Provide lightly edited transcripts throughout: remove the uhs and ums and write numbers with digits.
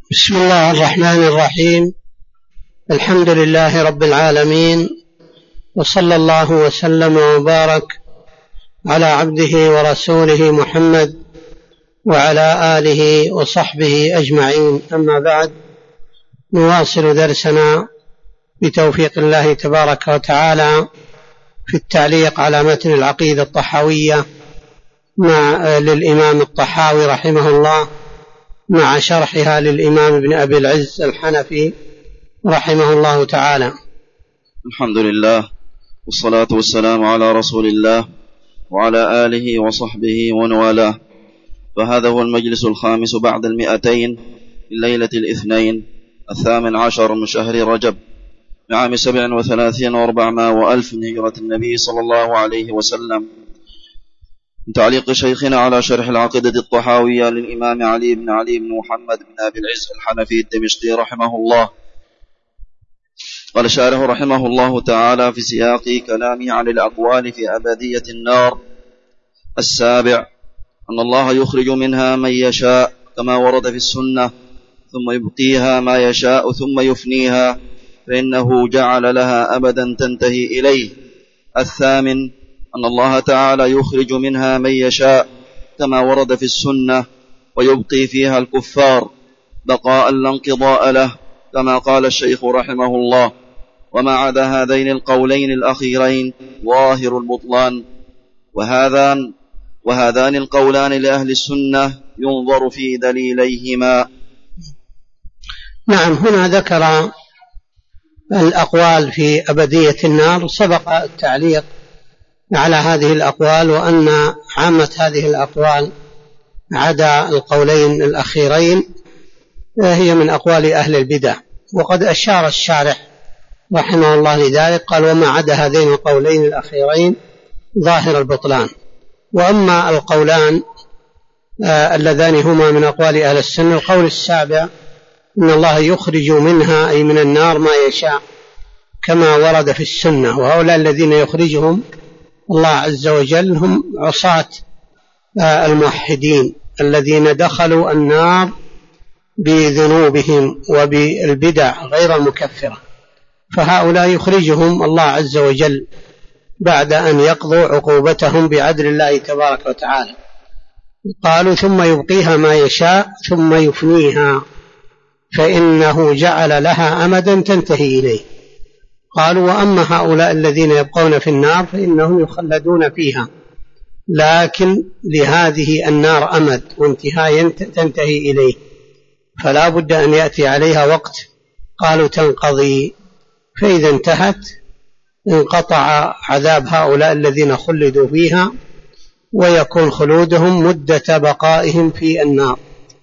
بسم الله الرحمن الرحيم. الحمد لله رب العالمين، وصلى الله وسلم وبارك على عبده ورسوله محمد وعلى آله وصحبه أجمعين. أما بعد، نواصل درسنا بتوفيق الله تبارك وتعالى في التعليق على متن العقيدة الطحاوية للإمام الطحاوي رحمه الله، مع شرحها للإمام ابن أبي العز الحنفي رحمه الله تعالى. الحمد لله، والصلاة والسلام على رسول الله وعلى آله وصحبه ومن. فهذا هو المجلس الخامس بعد 200 من ليلة الاثنين 18 من شهر رجب عام 37 و400 من هجرة النبي صلى الله عليه وسلم، من تعليق شيخنا على شرح العقيدة الطحاوية للإمام علي بن محمد بن أبي العز الحنفي الدمشقي رحمه الله. قال شارح رحمه الله تعالى في سياق كلامه عن الأقوال في أبدية النار: السابع، أن الله يخرج منها من يشاء كما ورد في السنة، ثم يبقيها ما يشاء ثم يفنيها، فإنه جعل لها أبدا تنتهي إليه. الثامن، أن الله تعالى يخرج منها من يشاء كما ورد في السنة، ويبقي فيها الكفار بقاء لا انقضاء له، كما قال الشيخ رحمه الله. وما عدا هذين القولين الأخيرين ظاهر البطلان، وهذان القولان لأهل السنة ينظر في دليليهما. نعم، هنا ذكر الأقوال في أبدية النار. سبق التعليق على هذه الأقوال، وأن عامة هذه الأقوال عدا القولين الأخيرين هي من أقوال أهل البدع، وقد أشار الشارح رحمه الله لذلك، قال: وما عدا هذين القولين الأخيرين ظاهر البطلان. وأما القولان اللذان هما من أقوال أهل السنة، القول السابع إن الله يخرج منها أي من النار ما يشاء كما ورد في السنة، وهؤلاء الذين يخرجهم الله عز وجل هم عصاة الموحدين الذين دخلوا النار بذنوبهم وبالبدع غير المكفرة، فهؤلاء يخرجهم الله عز وجل بعد أن يقضوا عقوبتهم بعدل الله تبارك وتعالى. قالوا: ثم يبقيها ما يشاء ثم يفنيها، فإنه جعل لها أمدا تنتهي إليه. قالوا: وأما هؤلاء الذين يبقون في النار فإنهم يخلدون فيها، لكن لهذه النار أمد وانتهاء تنتهي إليه، فلا بد أن يأتي عليها وقت قالوا تنقضي، فإذا انتهت انقطع عذاب هؤلاء الذين خلدوا فيها، ويكون خلودهم مدة بقائهم في النار.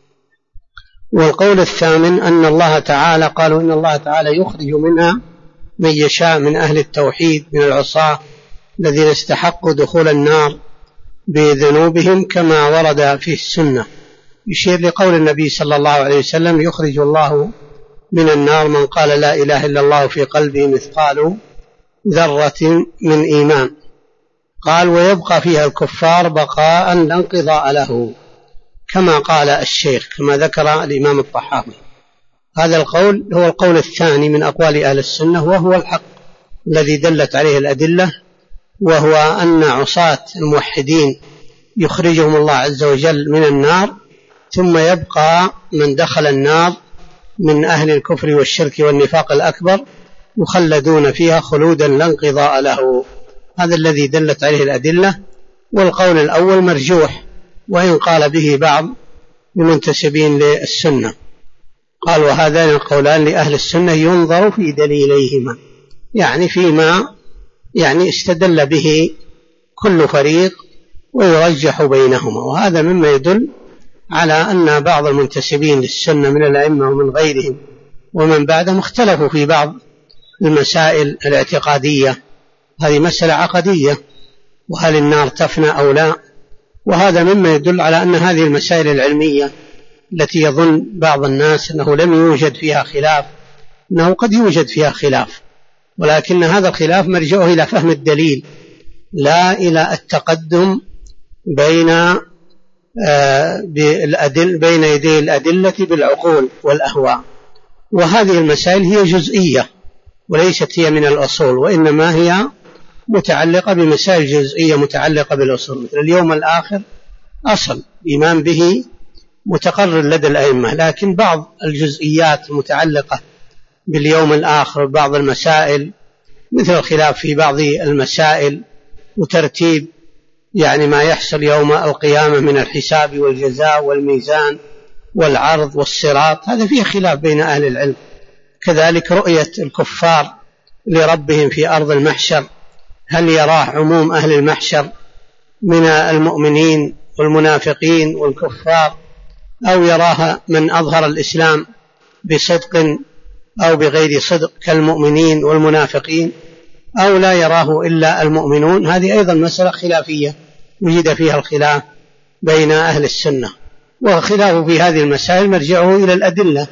والقول الثامن أن الله تعالى، قالوا إن الله تعالى يخرج منها من يشاء من أهل التوحيد من العصاة الذين استحقوا دخول النار بذنوبهم كما ورد في السنة، يشير لقول النبي صلى الله عليه وسلم: يخرج الله من النار من قال لا إله إلا الله في قلبه مثقال ذرة من إيمان. قال: ويبقى فيها الكفار بقاء لا انقضاء له، كما قال الشيخ، كما ذكر الإمام الطحاوي. هذا القول هو القول الثاني من أقوال أهل السنة، وهو الحق الذي دلت عليه الأدلة، وهو أن عصاة الموحدين يخرجهم الله عز وجل من النار، ثم يبقى من دخل النار من أهل الكفر والشرك والنفاق الأكبر يخلدون فيها خلودا لا انقضاء له. هذا الذي دلت عليه الأدلة. والقول الأول مرجوح، وإن قال به بعض المنتسبين للسنة. قال: وهذان القولان لأهل السنة ينظر في دليليهما، يعني فيما استدل به كل فريق ويرجح بينهما. وهذا مما يدل على أن بعض المنتسبين للسنة من الأئمة ومن غيرهم ومن بعدهم اختلفوا في بعض المسائل الاعتقادية. هذه مسألة عقدية، وهل النار تفنى أو لا، وهذا مما يدل على أن هذه المسائل العلمية التي يظن بعض الناس أنه لم يوجد فيها خلاف، أنه قد يوجد فيها خلاف، ولكن هذا الخلاف مرجعه إلى فهم الدليل لا إلى التقدم بين بين يدي الأدلة بالعقول والأهواء. وهذه المسائل هي جزئية وليست هي من الأصول، وإنما هي متعلقة بمسائل جزئية متعلقة بالأصول، مثل اليوم الآخر أصل إيمان به متقرر لدى الأئمة، لكن بعض الجزئيات المتعلقة باليوم الآخر بعض المسائل مثل الخلاف في بعض المسائل وترتيب يعني ما يحصل يوم القيامة من الحساب والجزاء والميزان والعرض والصراط، هذا فيه خلاف بين أهل العلم. كذلك رؤية الكفار لربهم في أرض المحشر، هل يراه عموم أهل المحشر من المؤمنين والمنافقين والكفار، أو يراها من أظهر الإسلام بصدق أو بغير صدق كالمؤمنين والمنافقين، أو لا يراه إلا المؤمنون. هذه أيضا مسألة خلافية وجد فيها الخلاف بين أهل السنة، وخلاف في هذه المسائل مرجعه إلى الأدلة.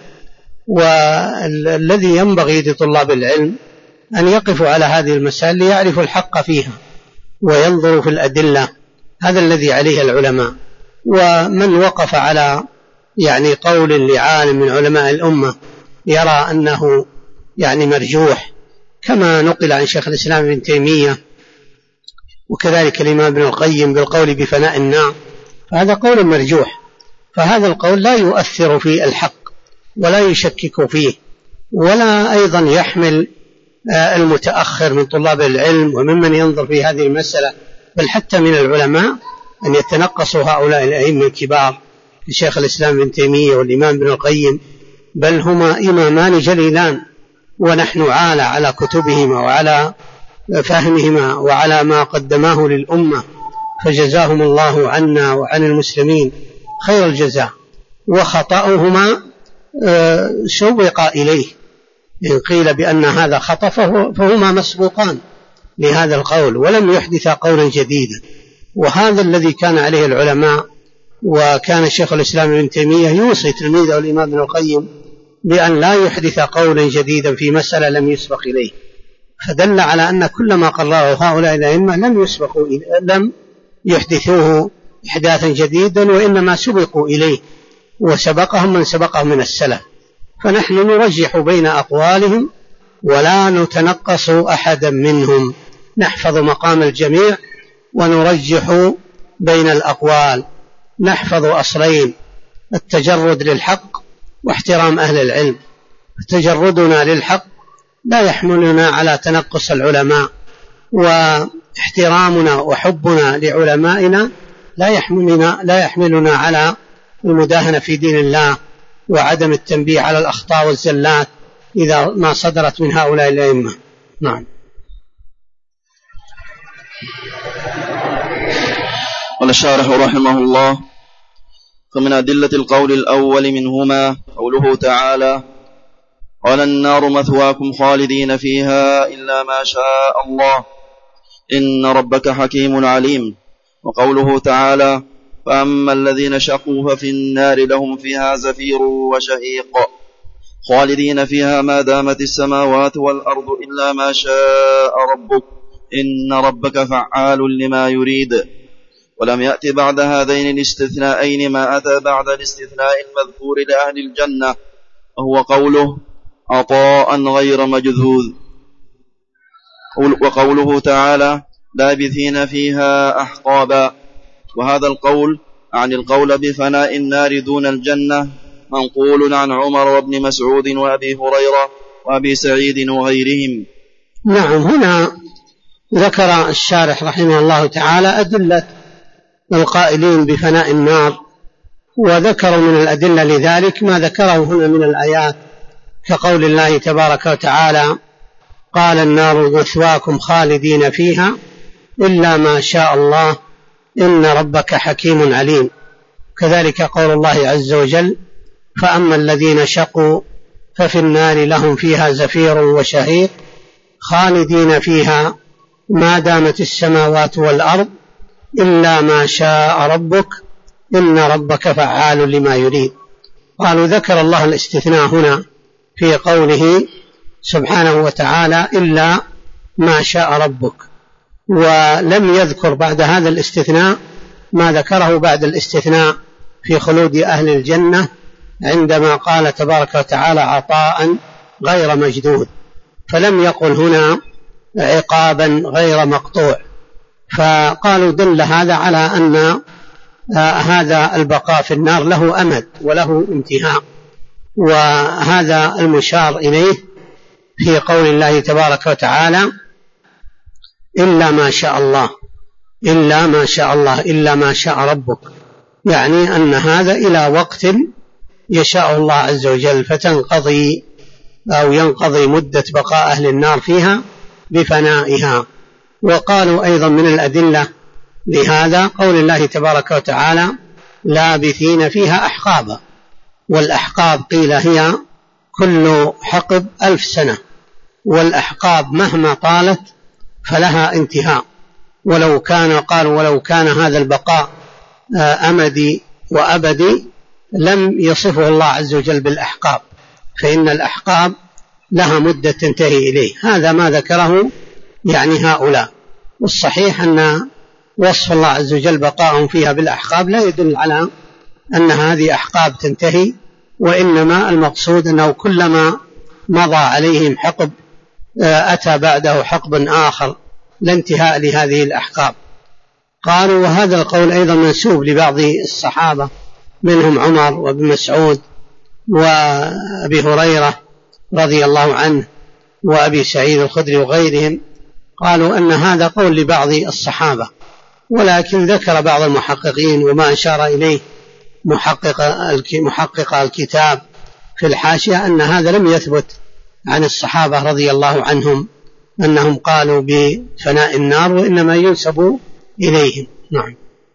والذي ينبغي لطلاب العلم أن يقفوا على هذه المسائل ليعرفوا الحق فيها وينظروا في الأدلة، هذا الذي عليه العلماء. ومن وقف على يعني قول لعالم من علماء الأمة يرى أنه يعني مرجوح كما نقل عن شيخ الإسلام ابن تيمية وكذلك الإمام ابن القيم بالقول بفناء النار، فهذا قول مرجوح، فهذا القول لا يؤثر في الحق ولا يشكك فيه، ولا أيضا يحمل المتأخر من طلاب العلم وممن ينظر في هذه المسألة بل حتى من العلماء أن يتنقصوا هؤلاء الأئمة الكبار الشيخ الإسلام ابن تيمية والإمام ابن القيم، بل هما إمامان جليلان ونحن عالى على كتبهما وعلى فهمهما وعلى ما قدماه للأمة، فجزاهم الله عنا وعن المسلمين خير الجزاء. وخطأهما سوق إليه، إن قيل بأن هذا خطأ فهما مسبوقان لهذا القول ولم يحدث قولا جديدا. وهذا الذي كان عليه العلماء، وكان الشيخ الإسلام ابن تيمية يوصي تلميذه الإمام ابن القيم بأن لا يحدث قولا جديدا في مسألة لم يسبق إليه، فدل على أن كل ما قرره هؤلاء الأئمة لم يحدثوه إحداثا جديدا، وإنما سبقوا إليه وسبقهم من سبقهم من السلف. فنحن نرجح بين أقوالهم ولا نتنقص أحدا منهم، نحفظ مقام الجميع ونرجح بين الأقوال، نحفظ أصلين: التجرد للحق واحترام أهل العلم. تجردنا للحق لا يحملنا على تنقص العلماء، واحترامنا وحبنا لعلمائنا لا يحملنا على المداهنة في دين الله وعدم التنبيه على الأخطاء والزلات إذا ما صدرت من هؤلاء الأئمة. نعم. قال الشارح رحمه الله: فمن أدلة القول الأول منهما قوله تعالى: قال النار مثواكم خالدين فيها إلا ما شاء الله إن ربك حكيم عليم. وقوله تعالى: فأما الذين شقوا ففي النار لهم فيها زفير وشهيق خالدين فيها ما دامت السماوات والأرض إلا ما شاء ربك إن ربك فعال لما يريد. ولم يأت بعد هذين الاستثناءين ما أتى بعد الاستثناء المذكور لأهل الجنة، وهو قوله: عطاء غير مجذوذ. وقوله تعالى: لابثين فيها أحقابا. وهذا القول عن القول بفناء النار دون الجنة منقول عن عمر وابن مسعود وأبي هريرة وأبي سعيد وغيرهم. نعم. هنا ذكر الشارح رحمه الله تعالى أدلة القائلين بفناء النار، وذكروا من الأدلة لذلك ما ذكره هنا من الآيات كقول الله تبارك وتعالى: قال النار مثواكم خالدين فيها إلا ما شاء الله إن ربك حكيم عليم. كذلك قول الله عز وجل: فأما الذين شقوا ففي النار لهم فيها زفير وشهيق خالدين فيها ما دامت السماوات والأرض إلا ما شاء ربك إن ربك فعال لما يريد. قالوا ذكر الله الاستثناء هنا في قوله سبحانه وتعالى: إلا ما شاء ربك، ولم يذكر بعد هذا الاستثناء ما ذكره بعد الاستثناء في خلود أهل الجنة عندما قال تبارك وتعالى عطاء غير مجدود، فلم يقل هنا عقابا غير مقطوع، فقالوا دل هذا على أن هذا البقاء في النار له أمد وله انتهاء. وهذا المشار إليه في قول الله تبارك وتعالى إلا ما شاء الله، إلا ما شاء الله، إلا ما شاء ربك، يعني أن هذا إلى وقت يشاء الله عز وجل فتنقضي أو ينقضي مدة بقاء أهل النار فيها بفنائها. وقالوا أيضا من الأدلة لهذا قول الله تبارك وتعالى لابثين فيها أحقابا، والأحقاب قيل هي كل حقب 1000 سنة، والأحقاب مهما طالت فلها انتهاء، ولو كان هذا البقاء أمدي وأبدي لم يصفه الله عز وجل بالأحقاب، فإن الأحقاب لها مدة تنتهي إليه. هذا ما ذكره يعني هؤلاء، والصحيح أن وصف الله عز وجل بقاءهم فيها بالأحقاب لا يدل على أن هذه أحقاب تنتهي، وإنما المقصود أنه كلما مضى عليهم حقب أتى بعده حقب آخر لا انتهاء لهذه الأحقاب. قالوا وهذا القول أيضا منسوب لبعض الصحابة منهم عمر وابن مسعود وأبي هريرة رضي الله عنه وأبي سعيد الخدري وغيرهم، قالوا أن هذا قول لبعض الصحابة، ولكن ذكر بعض المحققين وما أشار إليه محقق الكتاب في الحاشية أن هذا لم يثبت عن الصحابة رضي الله عنهم أنهم قالوا بفناء النار، وإنما ينسب إليهم. نعم.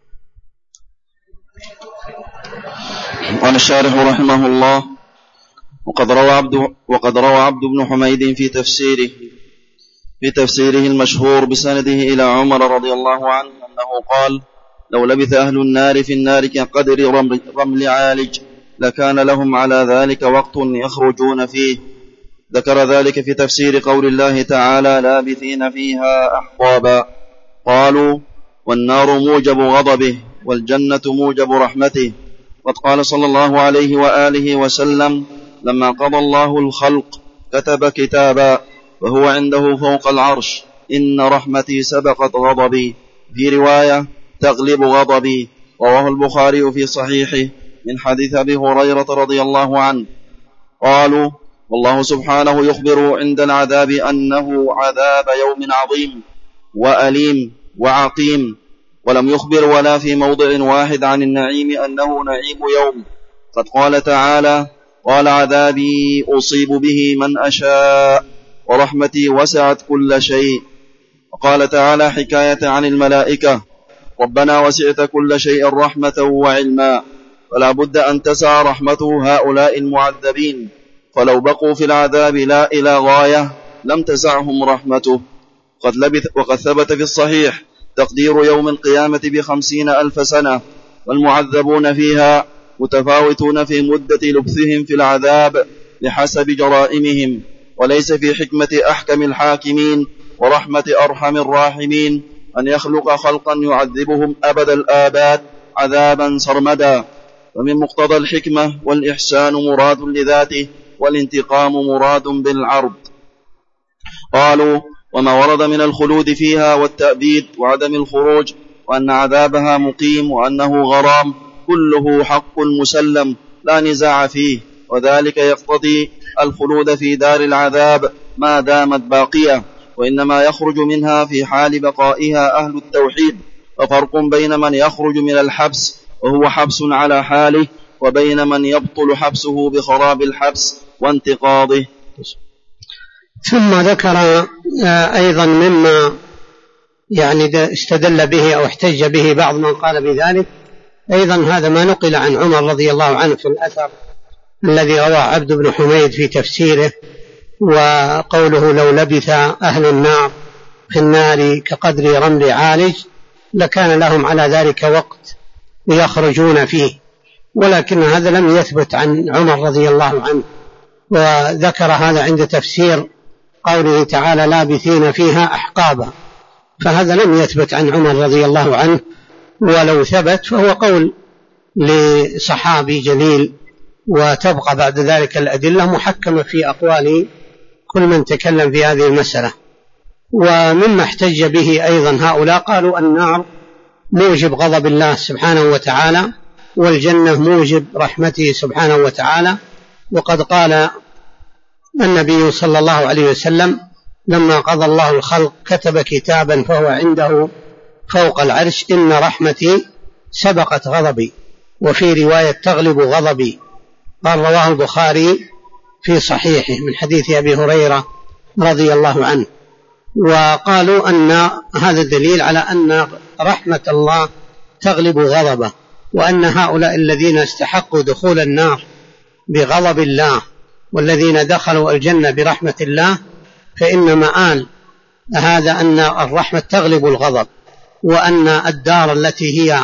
قال الشارح رحمه الله وقد روى عبد بن حميد في تفسيره المشهور بسنده إلى عمر رضي الله عنه أنه قال لو لبث أهل النار في النار كقدر رمل عالج لكان لهم على ذلك وقت يخرجون فيه. ذكر ذلك في تفسير قول الله تعالى لابثين فيها أحقابا. قالوا والنار موجب غضبه والجنة موجب رحمته. قد قال صلى الله عليه وآله وسلم لما قضى الله الخلق كتب كتابا وهو عنده فوق العرش إن رحمتي سبقت غضبي، في رواية تغلب غضبي. رواه البخاري في صحيحه من حديث أبي هريرة رضي الله عنه. قالوا والله سبحانه يخبر عند العذاب أنه عذاب يوم عظيم وأليم وعقيم، ولم يخبر ولا في موضع واحد عن النعيم أنه نعيم يوم. قد قال تعالى قال عذابي أصيب به من أشاء ورحمتي وسعت كل شيء. وقال تعالى حكاية عن الملائكة ربنا وسعت كل شيء رحمة وعلما، فلا بد أن تسع رحمته هؤلاء المعذبين، فلو بقوا في العذاب لا إلى غاية لم تسعهم رحمته. وقد ثبت في الصحيح تقدير يوم القيامة ب50,000 سنة، والمعذبون فيها متفاوتون في مدة لبثهم في العذاب لحسب جرائمهم، وليس في حكمة أحكم الحاكمين ورحمة أرحم الراحمين أن يخلق خلقا يعذبهم أبد الآباد عذابا سرمدا. ومن مقتضى الحكمة والإحسان مراد لذاته والانتقام مراد بالعرض. قالوا وما ورد من الخلود فيها والتأبيد وعدم الخروج وأن عذابها مقيم وأنه غرام كله حق مسلم لا نزاع فيه، وذلك يقتضي الخلود في دار العذاب ما دامت باقية، وإنما يخرج منها في حال بقائها أهل التوحيد. وفرق بين من يخرج من الحبس وهو حبس على حاله وبين من يبطل حبسه بخراب الحبس وانتقاضه. ثم ذكر أيضا مما يعني استدل به أو احتج به بعض من قال بذلك أيضا هذا ما نقل عن عمر رضي الله عنه في الأثر الذي رواه عبد بن حميد في تفسيره، وقوله لو لبث أهل النار في النار كقدر رمل عالج لكان لهم على ذلك وقت يخرجون فيه، ولكن هذا لم يثبت عن عمر رضي الله عنه. وذكر هذا عند تفسير قوله تعالى لابثين فيها أحقابا، فهذا لم يثبت عن عمر رضي الله عنه ولو ثبت فهو قول لصحابي جليل، وتبقى بعد ذلك الأدلة محكمة في أقوال كل من تكلم في هذه المسألة. ومما احتج به أيضا هؤلاء قالوا النار موجب غضب الله سبحانه وتعالى، والجنة موجب رحمته سبحانه وتعالى. وقد قال النبي صلى الله عليه وسلم لما قضى الله الخلق كتب كتابا فهو عنده فوق العرش إن رحمتي سبقت غضبي، وفي رواية تغلب غضبي. قال رواه البخاري في صحيحه من حديث أبي هريرة رضي الله عنه. وقالوا أن هذا دليل على أن رحمة الله تغلب غضبه، وأن هؤلاء الذين استحقوا دخول النار بغضب الله والذين دخلوا الجنة برحمة الله فإن مآل هذا أن الرحمة تغلب الغضب، وأن الدار التي هي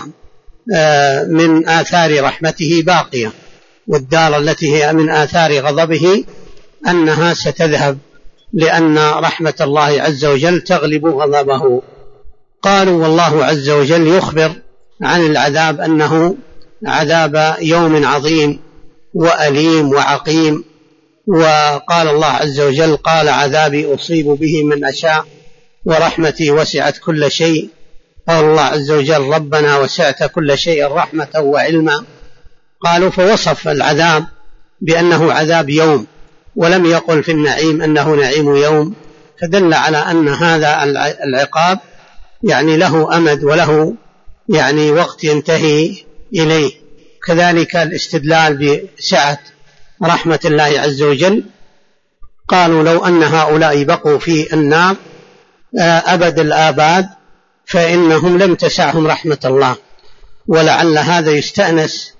من آثار رحمته باقية، والدار التي هي من آثار غضبه أنها ستذهب، لأن رحمة الله عز وجل تغلب غضبه. قالوا والله عز وجل يخبر عن العذاب أنه عذاب يوم عظيم وأليم وعقيم. وقال الله عز وجل قال عذابي أصيب به من أشاء ورحمتي وسعت كل شيء. قال الله عز وجل ربنا وسعت كل شيء رحمة وعلما. قالوا فوصف العذاب بأنه عذاب يوم، ولم يقل في النعيم أنه نعيم يوم، فدل على أن هذا العقاب يعني له أمد وله يعني وقت ينتهي إليه. كذلك الاستدلال بسعة رحمة الله عز وجل، قالوا لو أن هؤلاء بقوا في النار أبد الآباد فإنهم لم تسعهم رحمة الله، ولعل هذا يستأنس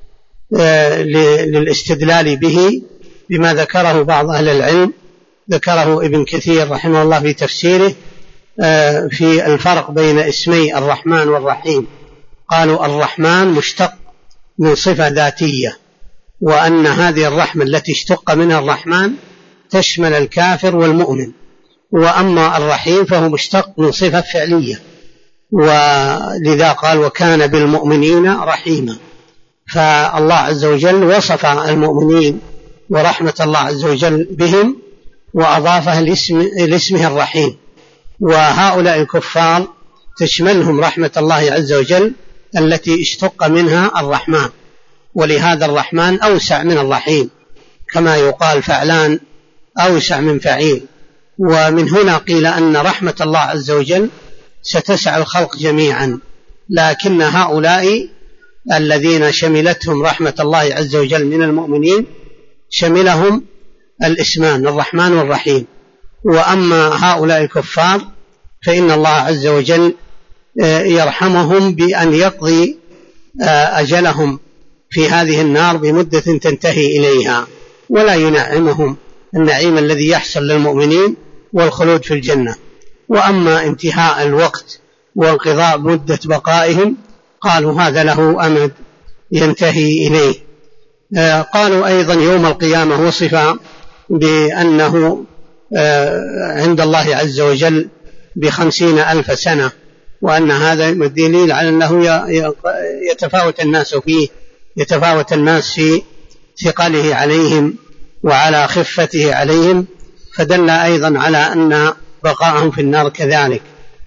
للاستدلال به بما ذكره بعض أهل العلم، ذكره ابن كثير رحمه الله في تفسيره في الفرق بين اسمي الرحمن والرحيم. قالوا الرحمن مشتق من صفة ذاتية، وأن هذه الرحمة التي اشتق منها الرحمن تشمل الكافر والمؤمن، وأما الرحيم فهو مشتق من صفة فعلية، ولذا قال وكان بالمؤمنين رحيما. فالله عز وجل وصف المؤمنين ورحمة الله عز وجل بهم وأضافها لاسمه الرحيم، وهؤلاء الكفار تشملهم رحمة الله عز وجل التي اشتق منها الرحمن، ولهذا الرحمن أوسع من الرحيم، كما يقال فعلان أوسع من فعيل. ومن هنا قيل أن رحمة الله عز وجل ستسع الخلق جميعا، لكن هؤلاء الذين شملتهم رحمة الله عز وجل من المؤمنين شملهم الاسمان الرحمن والرحيم. وأما هؤلاء الكفار فإن الله عز وجل يرحمهم بأن يقضي أجلهم في هذه النار بمدة تنتهي إليها، ولا ينعمهم النعيم الذي يحصل للمؤمنين والخلود في الجنة. وأما انتهاء الوقت وانقضاء مدة بقائهم قالوا هذا له أمد ينتهي إليه. قالوا أيضا يوم القيامة وصف بأنه عند الله عز وجل 50,000 سنة، وأن هذا دليل على أنه يتفاوت الناس فيه، يتفاوت الناس في ثقله عليهم وعلى خفته عليهم، فدل أيضا على أن بقاءهم في النار كذلك.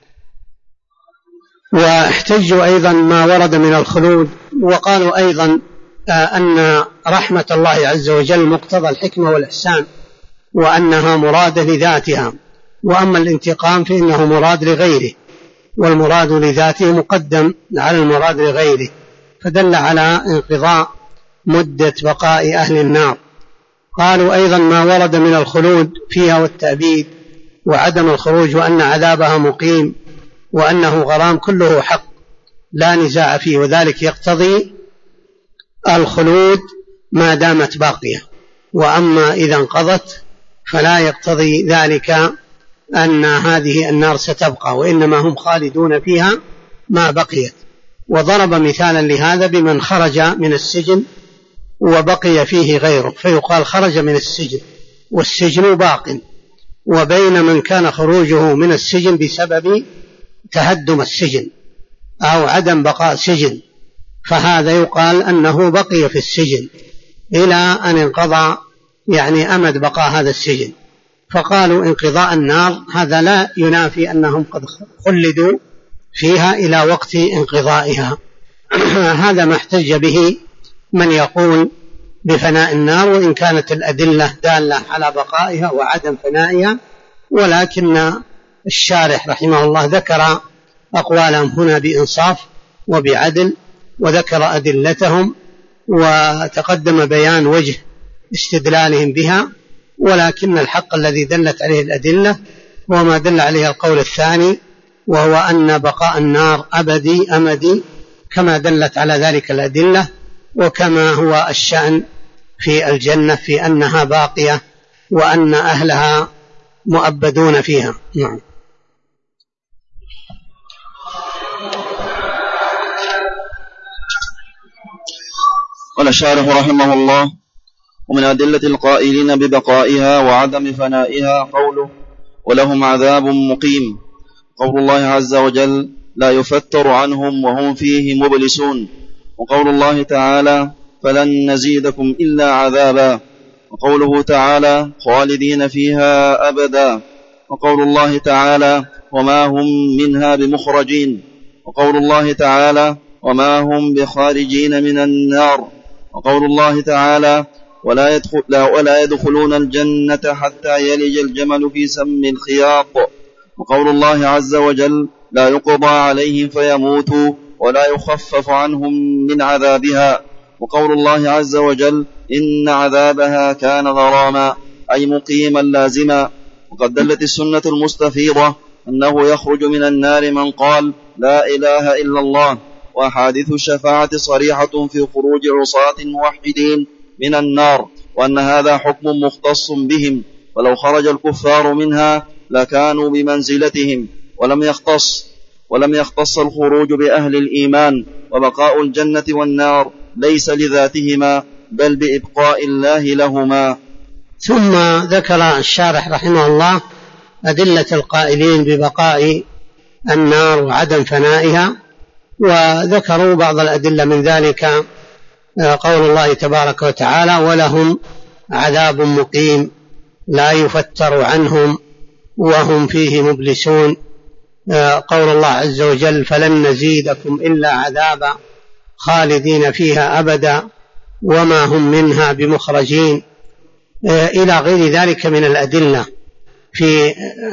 واحتجوا أيضا ما ورد من الخلود، وقالوا أيضا أن رحمة الله عز وجل مقتضى الحكمة والإحسان، وأنها مرادة لذاتها، وأما الانتقام فإنه مراد لغيره، والمراد لذاته مقدم على المراد لغيره، فدل على انقضاء مدة بقاء أهل النار. قالوا أيضا ما ورد من الخلود فيها والتأبيد وعدم الخروج، وأن عذابها مقيم، وأنه غرام كله حق لا نزاع فيه، وذلك يقتضي الخلود ما دامت باقية، وأما إذا انقضت فلا يقتضي ذلك أن هذه النار ستبقى، وإنما هم خالدون فيها ما بقيت. وضرب مثالا لهذا بمن خرج من السجن وبقي فيه غيره، فيقال خرج من السجن والسجن باق، وبين من كان خروجه من السجن بسبب تهدم السجن، أو عدم بقاء سجن، فهذا يقال أنه بقي في السجن إلى أن انقضى يعني أمد بقاء هذا السجن. فقالوا انقضاء النار هذا لا ينافي أنهم قد خلدوا فيها إلى وقت انقضائها. هذا ما احتج به من يقول بفناء النار، وإن كانت الأدلة دالة على بقائها وعدم فنائها، ولكن الشارح رحمه الله ذكر أقوالهم هنا بإنصاف وبعدل، وذكر أدلتهم وتقدم بيان وجه استدلالهم بها، ولكن الحق الذي دلت عليه الأدلة هو ما دل عليه القول الثاني، وهو أن بقاء النار أبدي أمدي كما دلت على ذلك الأدلة، وكما هو الشأن في الجنة في أنها باقية وأن أهلها مؤبدون فيها. نعم. قال الشارح رحمه الله: ومن أدلة القائلين ببقائها وعدم فنائها قوله: ولهم عذاب مقيم، قول الله عز وجل: لا يفتر عنهم وهم فيه مبلسون، وقول الله تعالى: فلن نزيدكم إلا عذابا، وقوله تعالى: خالدين فيها أبدا، وقول الله تعالى: وما هم منها بمخرجين، وقول الله تعالى: وما هم بخارجين من النار، وقول الله تعالى: ولا يدخلون الجنة حتى يلج الجمل في سم الخياط، وقول الله عز وجل: لا يقضى عليهم فيموتوا ولا يخفف عنهم من عذابها، وقول الله عز وجل: إن عذابها كان غراما، أي مقيما لازما. وقد دلت السنة المستفيضة أنه يخرج من النار من قال: لا إله إلا الله، وأحاديث الشفاعة صريحة في خروج عصاة موحدين من النار، وأن هذا حكم مختص بهم، ولو خرج الكفار منها لكانوا بمنزلتهم، ولم يختص الخروج بأهل الإيمان، وبقاء الجنة والنار ليس لذاتهما بل بإبقاء الله لهما. ثم ذكر الشارح رحمه الله أدلة القائلين ببقاء النار وعدم فنائها، وذكروا بعض الأدلة من ذلك قول الله تبارك وتعالى: ولهم عذاب مقيم لا يفتر عنهم وهم فيه مبلسون، قول الله عز وجل: فلن نزيدكم إلا عذابا خالدين فيها أبدا وما هم منها بمخرجين، إلى غير ذلك من الأدلة في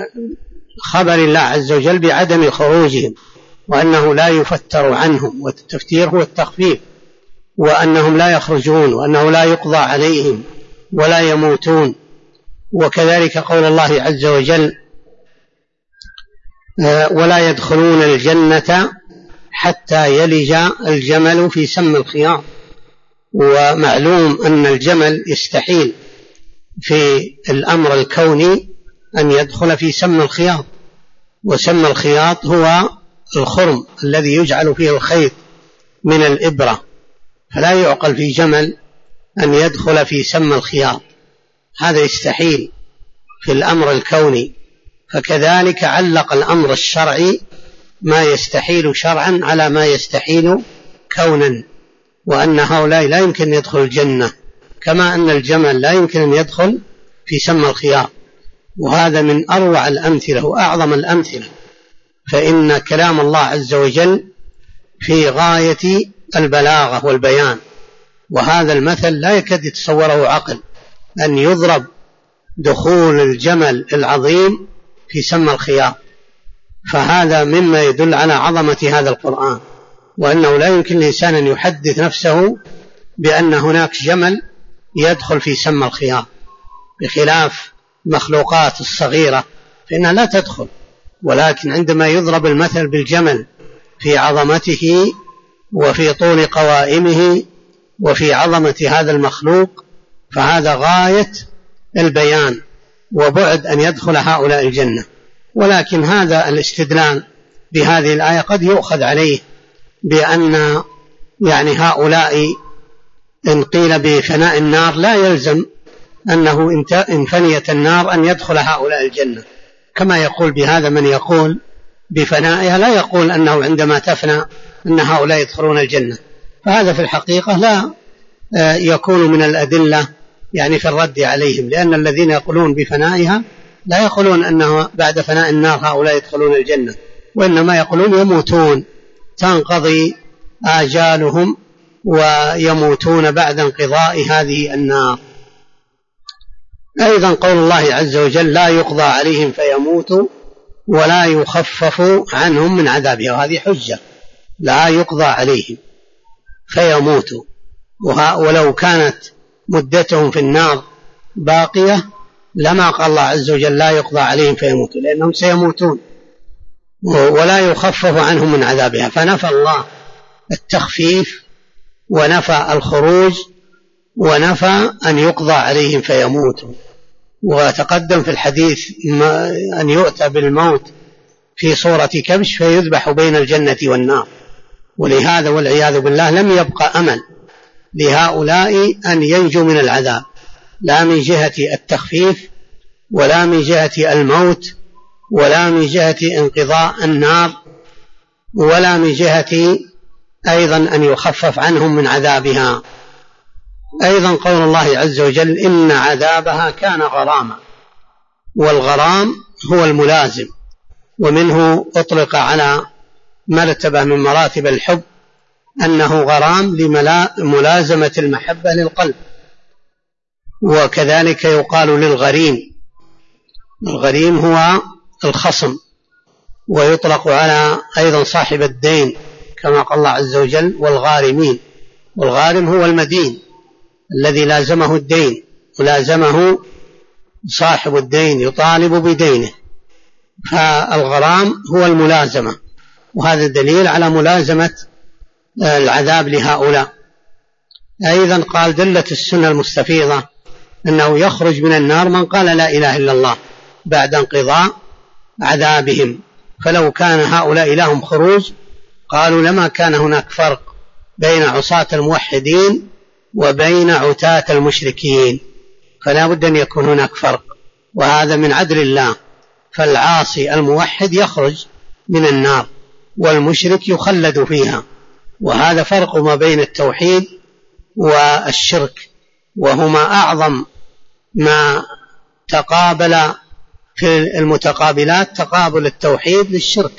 خبر الله عز وجل بعدم خروجهم، وأنه لا يفتر عنهم، والتفتير هو التخفيف، وأنهم لا يخرجون، وأنه لا يقضى عليهم ولا يموتون. وكذلك قول الله عز وجل: ولا يدخلون الجنة حتى يلج الجمل في سم الخياط. ومعلوم أن الجمل يستحيل في الأمر الكوني أن يدخل في سم الخياط، وسم الخياط هو الخرم الذي يجعل فيه الخيط من الإبرة، فلا يعقل في جمل أن يدخل في سم الخياط، هذا يستحيل في الأمر الكوني. فكذلك علق الأمر الشرعي ما يستحيل شرعا على ما يستحيل كونا، وأن هؤلاء لا يمكن أن يدخل الجنة، كما أن الجمل لا يمكن أن يدخل في سم الخياط. وهذا من أروع الأمثلة وأعظم الأمثلة، فإن كلام الله عز وجل في غاية البلاغة والبيان، وهذا المثل لا يكاد يتصوره عقل، أن يضرب دخول الجمل العظيم في سم الخياط، فهذا مما يدل على عظمة هذا القرآن، وأنه لا يمكن للإنسان أن يحدث نفسه بأن هناك جمل يدخل في سم الخياط، بخلاف المخلوقات الصغيرة فإنها لا تدخل. ولكن عندما يضرب المثل بالجمل في عظمته وفي طول قوائمه وفي عظمة هذا المخلوق، فهذا غاية البيان وبعد أن يدخل هؤلاء الجنة. ولكن هذا الاستدلال بهذه الآية قد يؤخذ عليه بأن يعني هؤلاء إن قيل بفناء النار لا يلزم أنه إن فنيت النار أن يدخل هؤلاء الجنة، كما يقول بهذا من يقول بفنائها لا يقول أنه عندما تفنى أن هؤلاء يدخلون الجنة، فهذا في الحقيقة لا يكون من الأدلة يعني في الرد عليهم، لأن الذين يقولون بفنائها لا يقولون أنه بعد فناء النار هؤلاء يدخلون الجنة، وإنما يقولون يموتون، تنقضي آجالهم ويموتون بعد انقضاء هذه النار. أيضا قول الله عز وجل لا يقضى عليهم فيموتوا ولا يخفف عنهم من عذابها، وهذه حجة، لا يقضى عليهم فيموتوا، ولو كانت مدتهم في النار باقية لما قال الله عز وجل لا يقضى عليهم فيموتوا، لأنهم سيموتون، ولا يخفف عنهم من عذابها، فنفى الله التخفيف ونفى الخروج ونفى أن يقضى عليهم فيموتوا. وتقدم في الحديث أن يؤتى بالموت في صورة كبش فيذبح بين الجنة والنار، ولهذا والعياذ بالله لم يبقى أمل لهؤلاء أن ينجوا من العذاب، لا من جهة التخفيف ولا من جهة الموت ولا من جهة انقضاء النار ولا من جهة أيضا أن يخفف عنهم من عذابها. أيضا قول الله عز وجل إن عذابها كان غراما، والغرام هو الملازم، ومنه أطلق على مرتبة من مراتب الحب أنه غرام لملازمة المحبة للقلب، وكذلك يقال للغريم، الغريم هو الخصم، ويطلق على أيضا صاحب الدين كما قال الله عز وجل والغارمين، والغارم هو المدين الذي لازمه الدين ولازمه صاحب الدين يطالب بدينه، فالغرام هو الملازمة، وهذا دليل على ملازمة العذاب لهؤلاء. أيضا قال دلت السنة المستفيضة أنه يخرج من النار من قال لا إله إلا الله بعد انقضاء عذابهم، فلو كان هؤلاء لهم خروج قالوا لما كان هناك فرق بين عصاة الموحدين وبين عتاة المشركين، فلا بد أن يكون هناك فرق، وهذا من عدل الله، فالعاصي الموحد يخرج من النار والمشرك يخلد فيها، وهذا فرق ما بين التوحيد والشرك، وهما أعظم ما تقابل في المتقابلات تقابل التوحيد للشرك،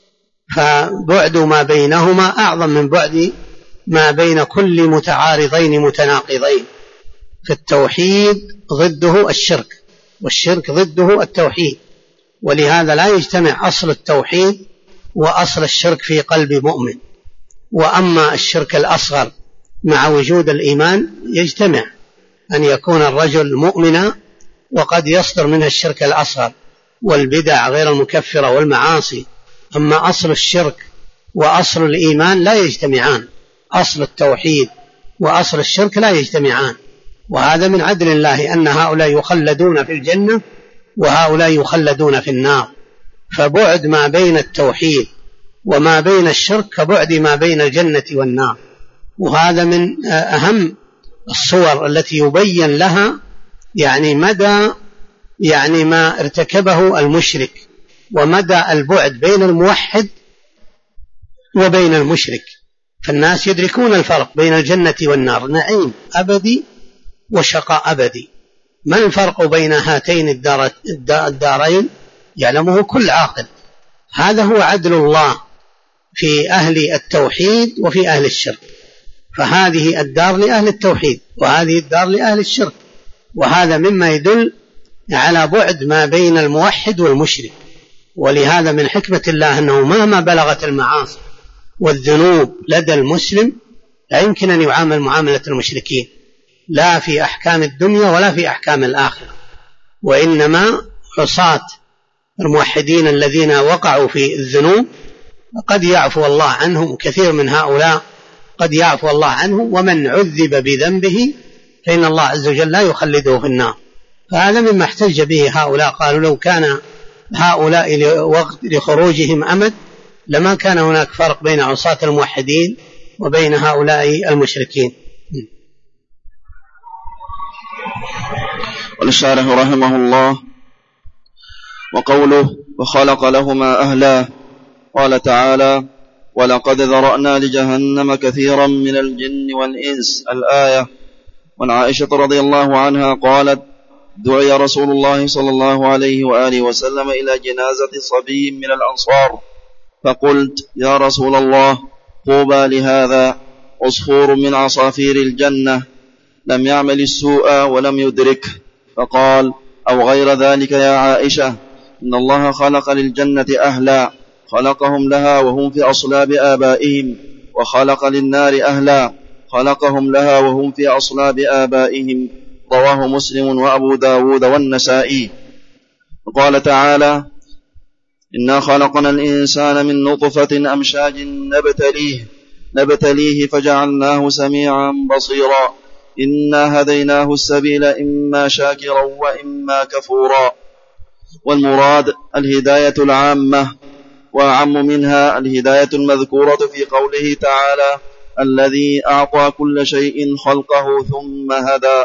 فبعد ما بينهما أعظم من بعد ما بين كل متعارضين متناقضين، فالتوحيد ضده الشرك والشرك ضده التوحيد، ولهذا لا يجتمع أصل التوحيد وأصل الشرك في قلب مؤمن. وأما الشرك الأصغر مع وجود الإيمان يجتمع، أن يكون الرجل مؤمنا وقد يصدر منه الشرك الأصغر والبدع غير المكفرة والمعاصي، أما أصل الشرك وأصل الإيمان لا يجتمعان، أصل التوحيد وأصل الشرك لا يجتمعان، وهذا من عدل الله أن هؤلاء يخلدون في الجنة وهؤلاء يخلدون في النار، فبعد ما بين التوحيد وما بين الشرك كبعد ما بين الجنة والنار، وهذا من أهم الصور التي يبين لها يعني مدى يعني ما ارتكبه المشرك ومدى البعد بين الموحد وبين المشرك، فالناس يدركون الفرق بين الجنة والنار، نعيم أبدي وشقاء أبدي، ما الفرق بين هاتين الدارين يعلمه كل عاقل، هذا هو عدل الله في أهل التوحيد وفي أهل الشرك، فهذه الدار لأهل التوحيد وهذه الدار لأهل الشرك، وهذا مما يدل على بعد ما بين الموحد والمشرك. ولهذا من حكمة الله أنه مهما بلغت المعاصي والذنوب لدى المسلم لا يمكن أن يعامل معاملة المشركين، لا في أحكام الدنيا ولا في أحكام الآخرة، وإنما عصاة الموحدين الذين وقعوا في الذنوب قد يعفو الله عنهم، كثير من هؤلاء قد يعفو الله عنهم، ومن عذب بذنبه فإن الله عز وجل لا يخلده في النار، فهذا مما احتج به هؤلاء، قالوا لو كان هؤلاء لخروجهم أمد لما كان هناك فرق بين عصاة الموحدين وبين هؤلاء المشركين. والشارح رحمه الله وقوله وخلق لهما أهلا قال تعالى: ولقد ذرأنا لجهنم كثيرا من الجن والإنس، الآية. وعن عائشة رضي الله عنها قالت: دعي رسول الله صلى الله عليه وآله وسلم إلى جنازة صبي من الأنصار، فقلت: يا رسول الله، طوبى لهذا، عصفور من عصافير الجنة، لم يعمل السوء ولم يدركه. فقال: أو غير ذلك يا عائشة، إن الله خلق للجنة أهلا، خلقهم لها وهم في أصلاب آبائهم، وخلق للنار أهلا، خلقهم لها وهم في أصلاب آبائهم. رواه مسلم وأبو داود والنسائي. وقال تعالى: إنا خلقنا الإنسان من نطفة أمشاج نبتليه فجعلناه سميعا بصيرا، إنا هديناه السبيل إما شاكرا وإما كفورا. والمراد الهداية العامة، وأعم منها الهداية المذكورة في قوله تعالى: الذي أعطى كل شيء خلقه ثم هدى.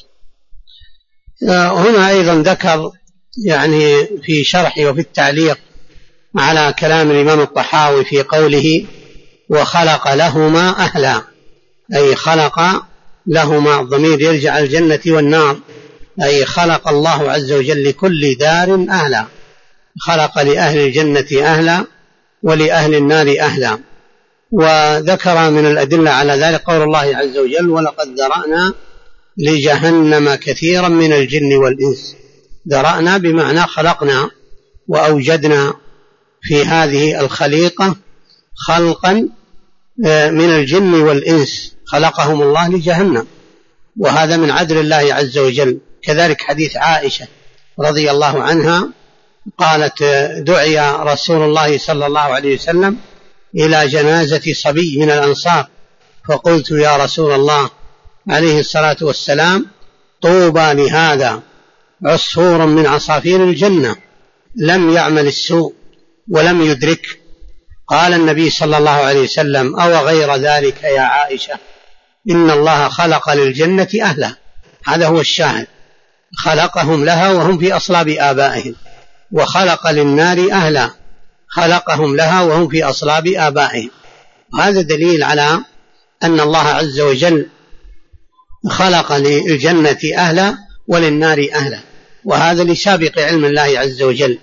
هنا أيضا ذكر يعني في شرحه وفي التعليق على كلام الإمام الطحاوي في قوله: وخلق لهما أهلا، أي خلق لهما، الضمير يرجع الجنة والنار، أي خلق الله عز وجل لكل دار أهلا، خلق لأهل الجنة أهلا ولأهل النار أهلا. وذكر من الأدلة على ذلك قول الله عز وجل: ولقد ذرأنا لجهنم كثيرا من الجن والإنس. ذرأنا بمعنى خلقنا وأوجدنا في هذه الخليقة خلقا من الجن والإنس، خلقهم الله لجهنم، وهذا من عدل الله عز وجل. كذلك حديث عائشة رضي الله عنها قالت: دعي رسول الله صلى الله عليه وسلم إلى جنازة صبي من الأنصار، فقلت: يا رسول الله عليه الصلاة والسلام، طوبى لهذا، عصفور من عصافير الجنة، لم يعمل السوء ولم يدرك. قال النبي صلى الله عليه وسلم: أو غير ذلك يا عائشة، إن الله خلق للجنة أهلا. هذا هو الشاهد، خلقهم لها وهم في أصلاب آبائهم، وخلق للنار أهلا، خلقهم لها وهم في أصلاب آبائهم. هذا دليل على أن الله عز وجل خلق للجنة أهلا وللنار أهلا، وهذا لسابق علم الله عز وجل.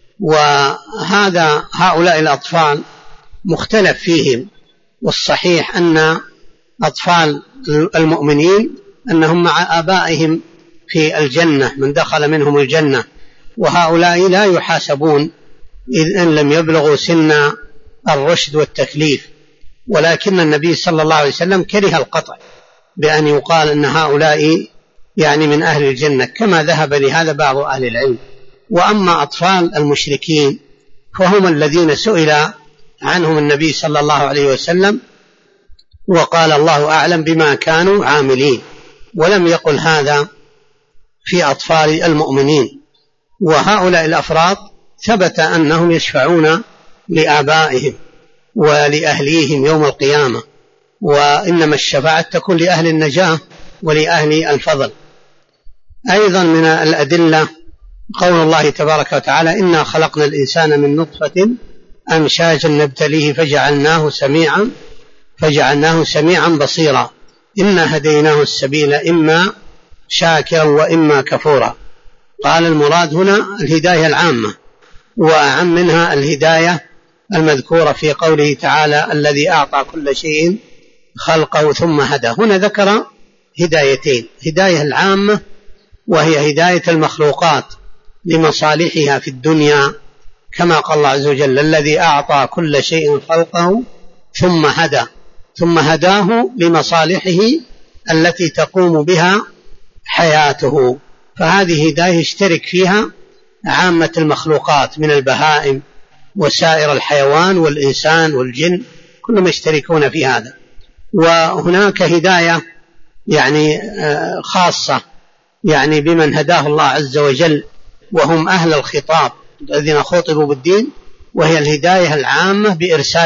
وهذا هؤلاء الأطفال مختلف فيهم، والصحيح أن أطفال المؤمنين أنهم مع آبائهم في الجنة، من دخل منهم الجنة، وهؤلاء لا يحاسبون إن لم يبلغوا سن الرشد والتكليف. ولكن النبي صلى الله عليه وسلم كره القطع بأن يقال أن هؤلاء يعني من أهل الجنة، كما ذهب لهذا بعض أهل العلم. وأما أطفال المشركين فهم الذين سئل عنهم النبي صلى الله عليه وسلم وقال: الله أعلم بما كانوا عاملين، ولم يقل هذا في أطفال المؤمنين. وهؤلاء الأفراد ثبت أنهم يشفعون لآبائهم ولأهليهم يوم القيامة، وإنما الشفاعة تكون لأهل النجاة ولأهل الفضل. أيضا من الأدلة قول الله تبارك وتعالى: إنا خلقنا الإنسان من نطفة أمشاج نبتليه فجعلناه سميعا بصيرا، إنا هديناه السبيل إما شاكرا وإما كفورا. قال: المراد هنا الهداية العامة، وأعم منها الهداية المذكورة في قوله تعالى: الذي أعطى كل شيء خلقه ثم هدى. هنا ذكر هدايتين: هداية العامة وهي هداية المخلوقات لمصالحها في الدنيا، كما قال الله عز وجل: الذي أعطى كل شيء خلقه ثم هداه لمصالحه التي تقوم بها حياته. فهذه هداية يشترك فيها عامة المخلوقات من البهائم وسائر الحيوان والإنسان والجن، كلهم يشتركون في هذا. وهناك هداية يعني خاصة يعني بمن هداه الله عز وجل، وهم أهل الخطاب الذين خطبوا بالدين، وهي الهداية العامة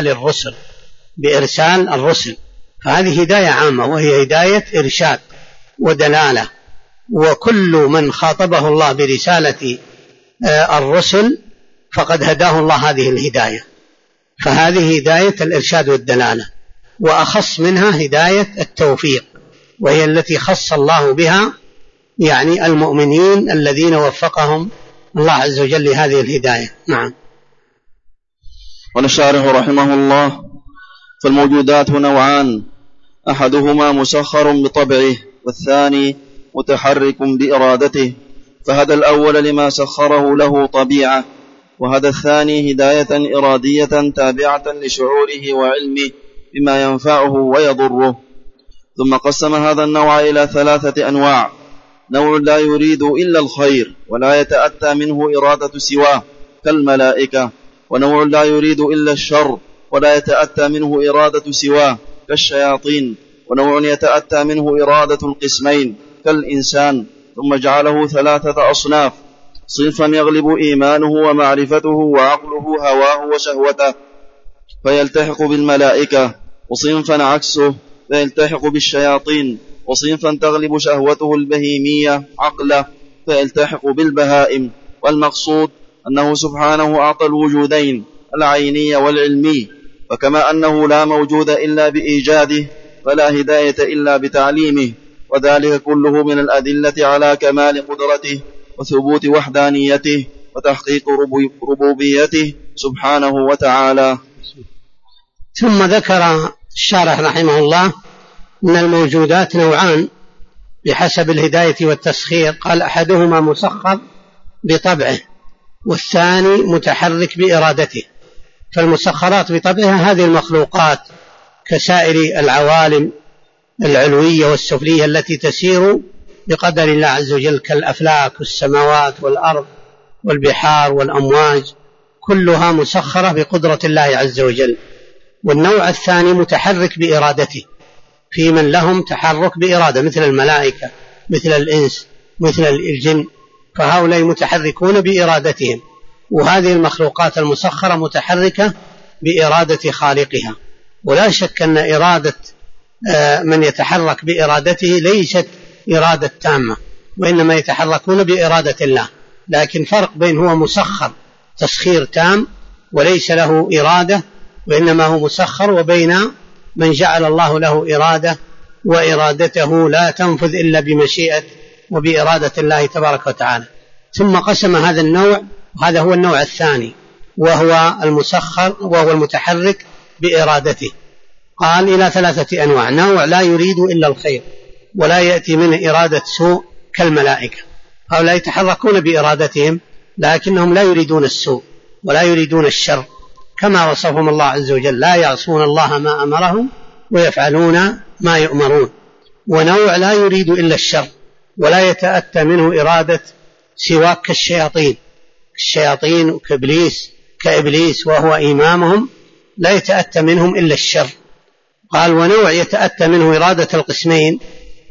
بإرسال الرسل. فهذه هداية عامة وهي هداية إرشاد ودلالة، وكل من خاطبه الله برسالة الرسل فقد هداه الله هذه الهداية. فهذه هداية الإرشاد والدلالة، وأخص منها هداية التوفيق، وهي التي خص الله بها يعني المؤمنين الذين وفقهم الله عز وجل لهذه الهداية. نعم. والشارح رحمه الله: فالموجودات نوعان، أحدهما مسخر بطبعه، والثاني متحرك بإرادته، فهذا الأول لما سخره له طبيعة، وهذا الثاني هداية إرادية تابعة لشعوره وعلمه بما ينفعه ويضره. ثم قسم هذا النوع إلى 3 أنواع: نوع لا يريد إلا الخير ولا يتأتى منه إرادة سواه كالملائكة، ونوع لا يريد إلا الشر ولا يتأتى منه إرادة سواه كالشياطين، ونوع يتأتى منه إرادة القسمين كالإنسان. ثم جعله 3 أصناف: صنفا يغلب إيمانه ومعرفته وعقله هواه وشهوته فيلتحق بالملائكة، وصنفا عكسه فيلتحق بالشياطين، وصنفا تغلب شهوته البهيمية عقله فيلتحق بالبهائم. والمقصود أنه سبحانه أعطى الوجودين العيني والعلمي، فكما أنه لا موجود إلا بإيجاده فلا هداية إلا بتعليمه، وذلك كله من الأدلة على كمال قدرته وثبوت وحدانيته وتحقيق ربوبيته سبحانه وتعالى. ثم ذكر الشارح رحمه الله أن الموجودات نوعان بحسب الهداية والتسخير. قال: أحدهما مسخر بطبعه، والثاني متحرك بإرادته. فالمسخرات بطبعها هذه المخلوقات كسائر العوالم العلوية والسفلية التي تسير بقدر الله عز وجل، كالأفلاك والسماوات والأرض والبحار والأمواج، كلها مسخرة بقدرة الله عز وجل. والنوع الثاني متحرك بإرادته، في من لهم تحرك بإرادة مثل الملائكة مثل الإنس مثل الجن، فهؤلاء متحركون بإرادتهم. وهذه المخلوقات المسخرة متحركة بإرادة خالقها. ولا شك أن إرادة من يتحرك بإرادته ليست إرادة تامة، وإنما يتحركون بإرادة الله، لكن فرق بين هو مسخر تسخير تام وليس له إرادة وإنما هو مسخر، وبين من جعل الله له إرادة وإرادته لا تنفذ إلا بمشيئة وبإرادة الله تبارك وتعالى. ثم قسم هذا النوع، وهذا هو النوع الثاني، وهو المسخر وهو المتحرك بإرادته. قال إلى 3 أنواع: نوع لا يريد إلا الخير ولا يأتي منه إرادة سوء كالملائكة، هؤلاء يتحركون بإرادتهم لكنهم لا يريدون السوء ولا يريدون الشر، كما وصفهم الله عز وجل: لا يعصون الله ما أمرهم ويفعلون ما يؤمرون. ونوع لا يريد إلا الشر ولا يتأتى منه إرادة سواك كالشياطين كإبليس وهو إمامهم، لا يتأتى منهم إلا الشر. قال: ونوع يتأتى منه إرادة القسمين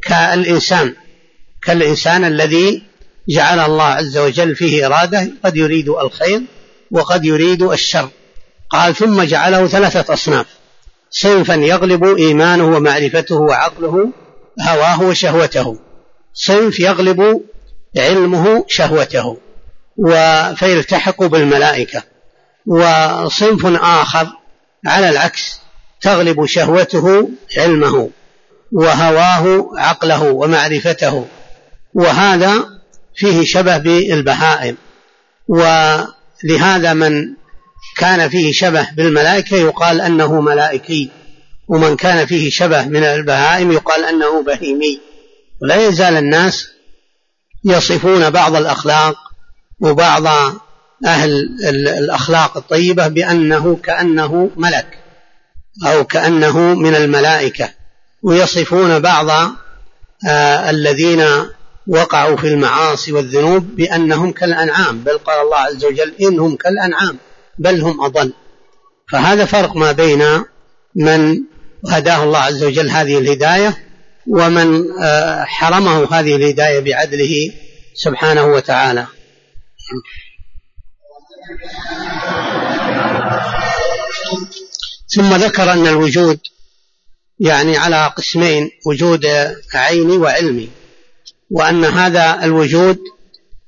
كالإنسان الذي جعل الله عز وجل فيه إرادة، قد يريد الخير وقد يريد الشر. قال: ثم جعله 3 أصناف: صنفا يغلب إيمانه ومعرفته وعقله هواه وشهوته، صنف يغلب علمه شهوته فيلتحق بالملائكة، وصنف آخر على العكس تغلب شهوته علمه وهواه عقله ومعرفته، وهذا فيه شبه بالبهائم. ولهذا من كان فيه شبه بالملائكة يقال أنه ملائكي، ومن كان فيه شبه من البهائم يقال أنه بهيمي. ولا يزال الناس يصفون بعض الأخلاق وبعض أهل الأخلاق الطيبة بأنه كأنه ملك أو كأنه من الملائكة، ويصفون بعض الذين وقعوا في المعاصي والذنوب بأنهم كالأنعام، بل قال الله عز وجل: إنهم كالأنعام بل هم أضل. فهذا فرق ما بين من هداه الله عز وجل هذه الهداية ومن حرمه هذه الهداية بعدله سبحانه وتعالى. ثم ذكر أن الوجود يعني على قسمين: وجود عيني وعلمي، وأن هذا الوجود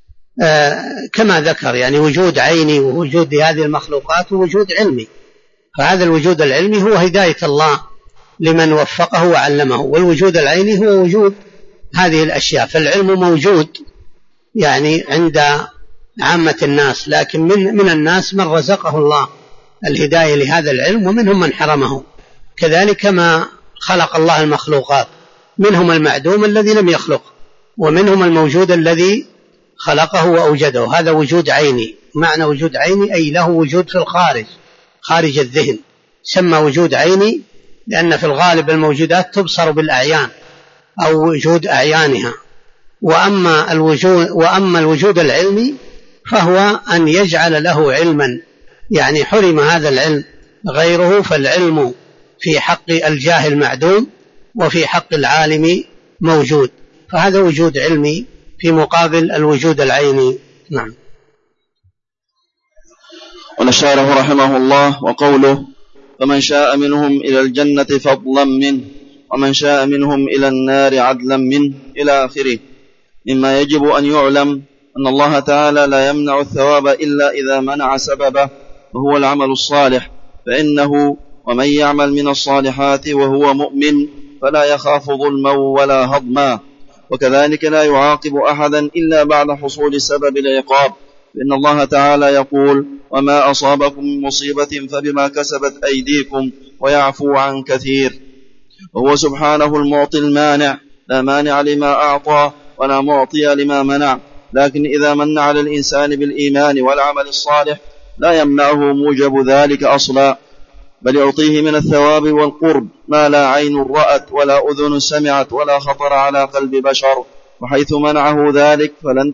كما ذكر يعني وجود عيني ووجود هذه المخلوقات ووجود علمي. فهذا الوجود العلمي هو هداية الله لمن وفقه وعلمه، والوجود العيني هو وجود هذه الأشياء. فالعلم موجود يعني عند عامة الناس، لكن من الناس من رزقه الله الهداية لهذا العلم، ومنهم من حرمه. كذلك ما خلق الله المخلوقات، منهم المعدوم الذي لم يخلق، ومنهم الموجود الذي خلقه وأوجده. هذا وجود عيني. معنى وجود عيني أي له وجود في الخارج، خارج الذهن، سمى وجود عيني لأن في الغالب الموجودات تبصر بالأعيان أو وجود أعيانها. وأما الوجود العلمي فهو أن يجعل له علما، يعني حرم هذا العلم غيره، فالعلم في حق الجاهل معدوم وفي حق العالم موجود، فهذا وجود علمي في مقابل الوجود العيني. نعم. ونشاره رحمه الله وقوله: فمن شاء منهم إلى الجنة فضلا منه، ومن شاء منهم إلى النار عدلا منه، إلى آخره. مما يجب أن يعلم أن الله تعالى لا يمنع الثواب إلا إذا منع سببه، وهو العمل الصالح، فإنه ومن يعمل من الصالحات وهو مؤمن فلا يخاف ظلما ولا هضما. وكذلك لا يعاقب أحدا إلا بعد حصول سبب العقاب، لأن الله تعالى يقول: وما أصابكم من مصيبة فبما كسبت أيديكم ويعفو عن كثير. وهو سبحانه المعطي المانع، لا مانع لما أعطى ولا معطي لما منع. لكن إذا من على الإنسان بالإيمان والعمل الصالح لا يمنعه موجب ذلك أصلا، بل يعطيه من الثواب والقرب ما لا عين رأت ولا أذن سمعت ولا خطر على قلب بشر. وحيث منعه ذلك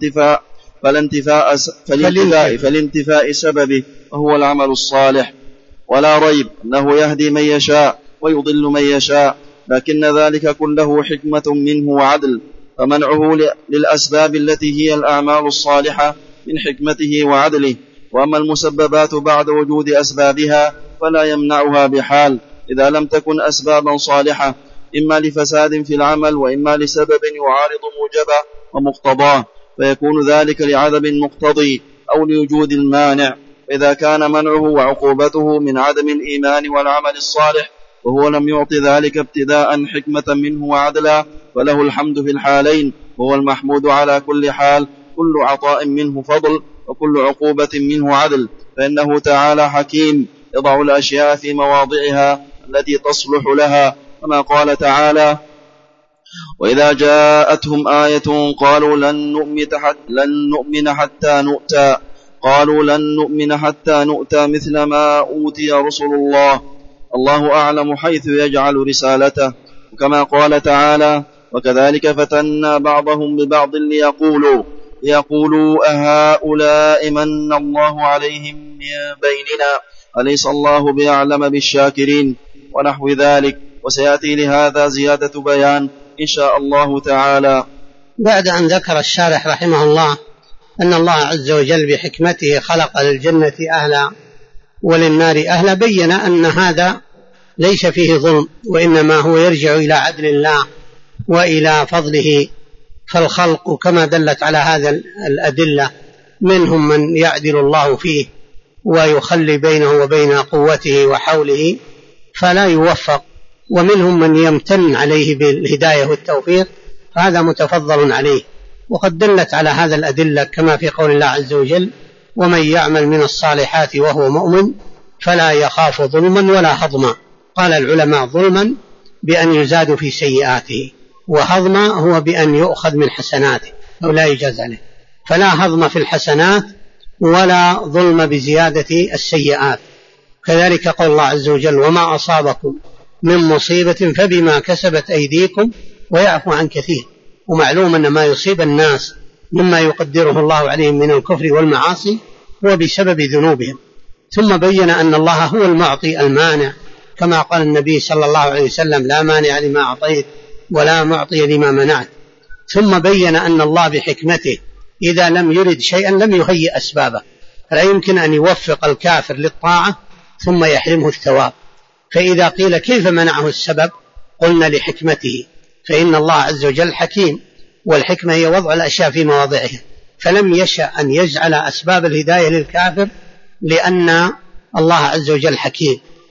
فلانتفاء سببه، وهو العمل الصالح. ولا ريب أنه يهدي من يشاء ويضل من يشاء، لكن ذلك كله حكمة منه وعدل. فمنعه للأسباب التي هي الأعمال الصالحة من حكمته وعدله. وأما المسببات بعد وجود أسبابها فلا يمنعها بحال، إذا لم تكن أسبابا صالحة، إما لفساد في العمل وإما لسبب يعارض موجبه ومقتضاه، فيكون ذلك لعدم المقتضي أو لوجود المانع. فإذا كان منعه وعقوبته من عدم الإيمان والعمل الصالح وهو لم يعط ذلك ابتداء حكمة منه وعدلا، فله الحمد في الحالين، وهو المحمود على كل حال. كل عطاء منه فضل، وكل عقوبة منه عدل، فإنه تعالى حكيم يضع الأشياء في مواضعها التي تصلح لها، كما قال تعالى: وإذا جاءتهم آية قالوا لن نؤمن حتى نؤتى مثل ما أوتي رسل الله، الله أعلم حيث يجعل رسالته. وكما قال تعالى: وكذلك فتنا بعضهم ببعض ليقولوا أهؤلاء من الله عليهم من بيننا أليس الله بأعلم بالشاكرين، ونحو ذلك. وسيأتي لهذا زيادة بيان إن شاء الله تعالى. بعد أن ذكر الشارح رحمه الله أن الله عز وجل بحكمته خلق للجنة أهلا وللنار أهلا، بين أن هذا ليس فيه ظلم، وإنما هو يرجع إلى عدل الله وإلى فضله. فالخلق كما دلت على هذا الأدلة منهم من يعدل الله فيه ويخلي بينه وبين قوته وحوله فلا يوفق، ومنهم من يمتن عليه بالهداية والتوفيق، فهذا متفضل عليه. وقد دلت على هذا الأدلة كما في قول الله عز وجل: ومن يعمل من الصالحات وهو مؤمن فلا يخاف ظلما ولا هضما. قال العلماء: ظلما بأن يزاد في سيئاته، وهضما هو بأن يؤخذ من حسناته أو لا يجاز عليه. فلا هضم في الحسنات ولا ظلم بزيادة السيئات. كذلك قول الله عز وجل: وما أصابكم من مصيبة فبما كسبت أيديكم ويعفو عن كثير. ومعلوم أن ما يصيب الناس مما يقدره الله عليهم من الكفر والمعاصي هو بسبب ذنوبهم. ثم بين أن الله هو المعطي المانع، كما قال النبي صلى الله عليه وسلم: لا مانع لما أعطيت ولا معطي لما منعت. ثم بين أن الله بحكمته إذا لم يرد شيئا لم يهيئ أسبابه، فلا يمكن أن يوفق الكافر للطاعة ثم يحرمه الثواب. فإذا قيل كيف منعه السبب، قلنا لحكمته، فإن الله عز وجل حكيم، والحكمة هي وضع الأشياء في مواضعها، فلم يشأ أن يجعل أسباب الهداية للكافر، لأن الله عز وجل حكيم.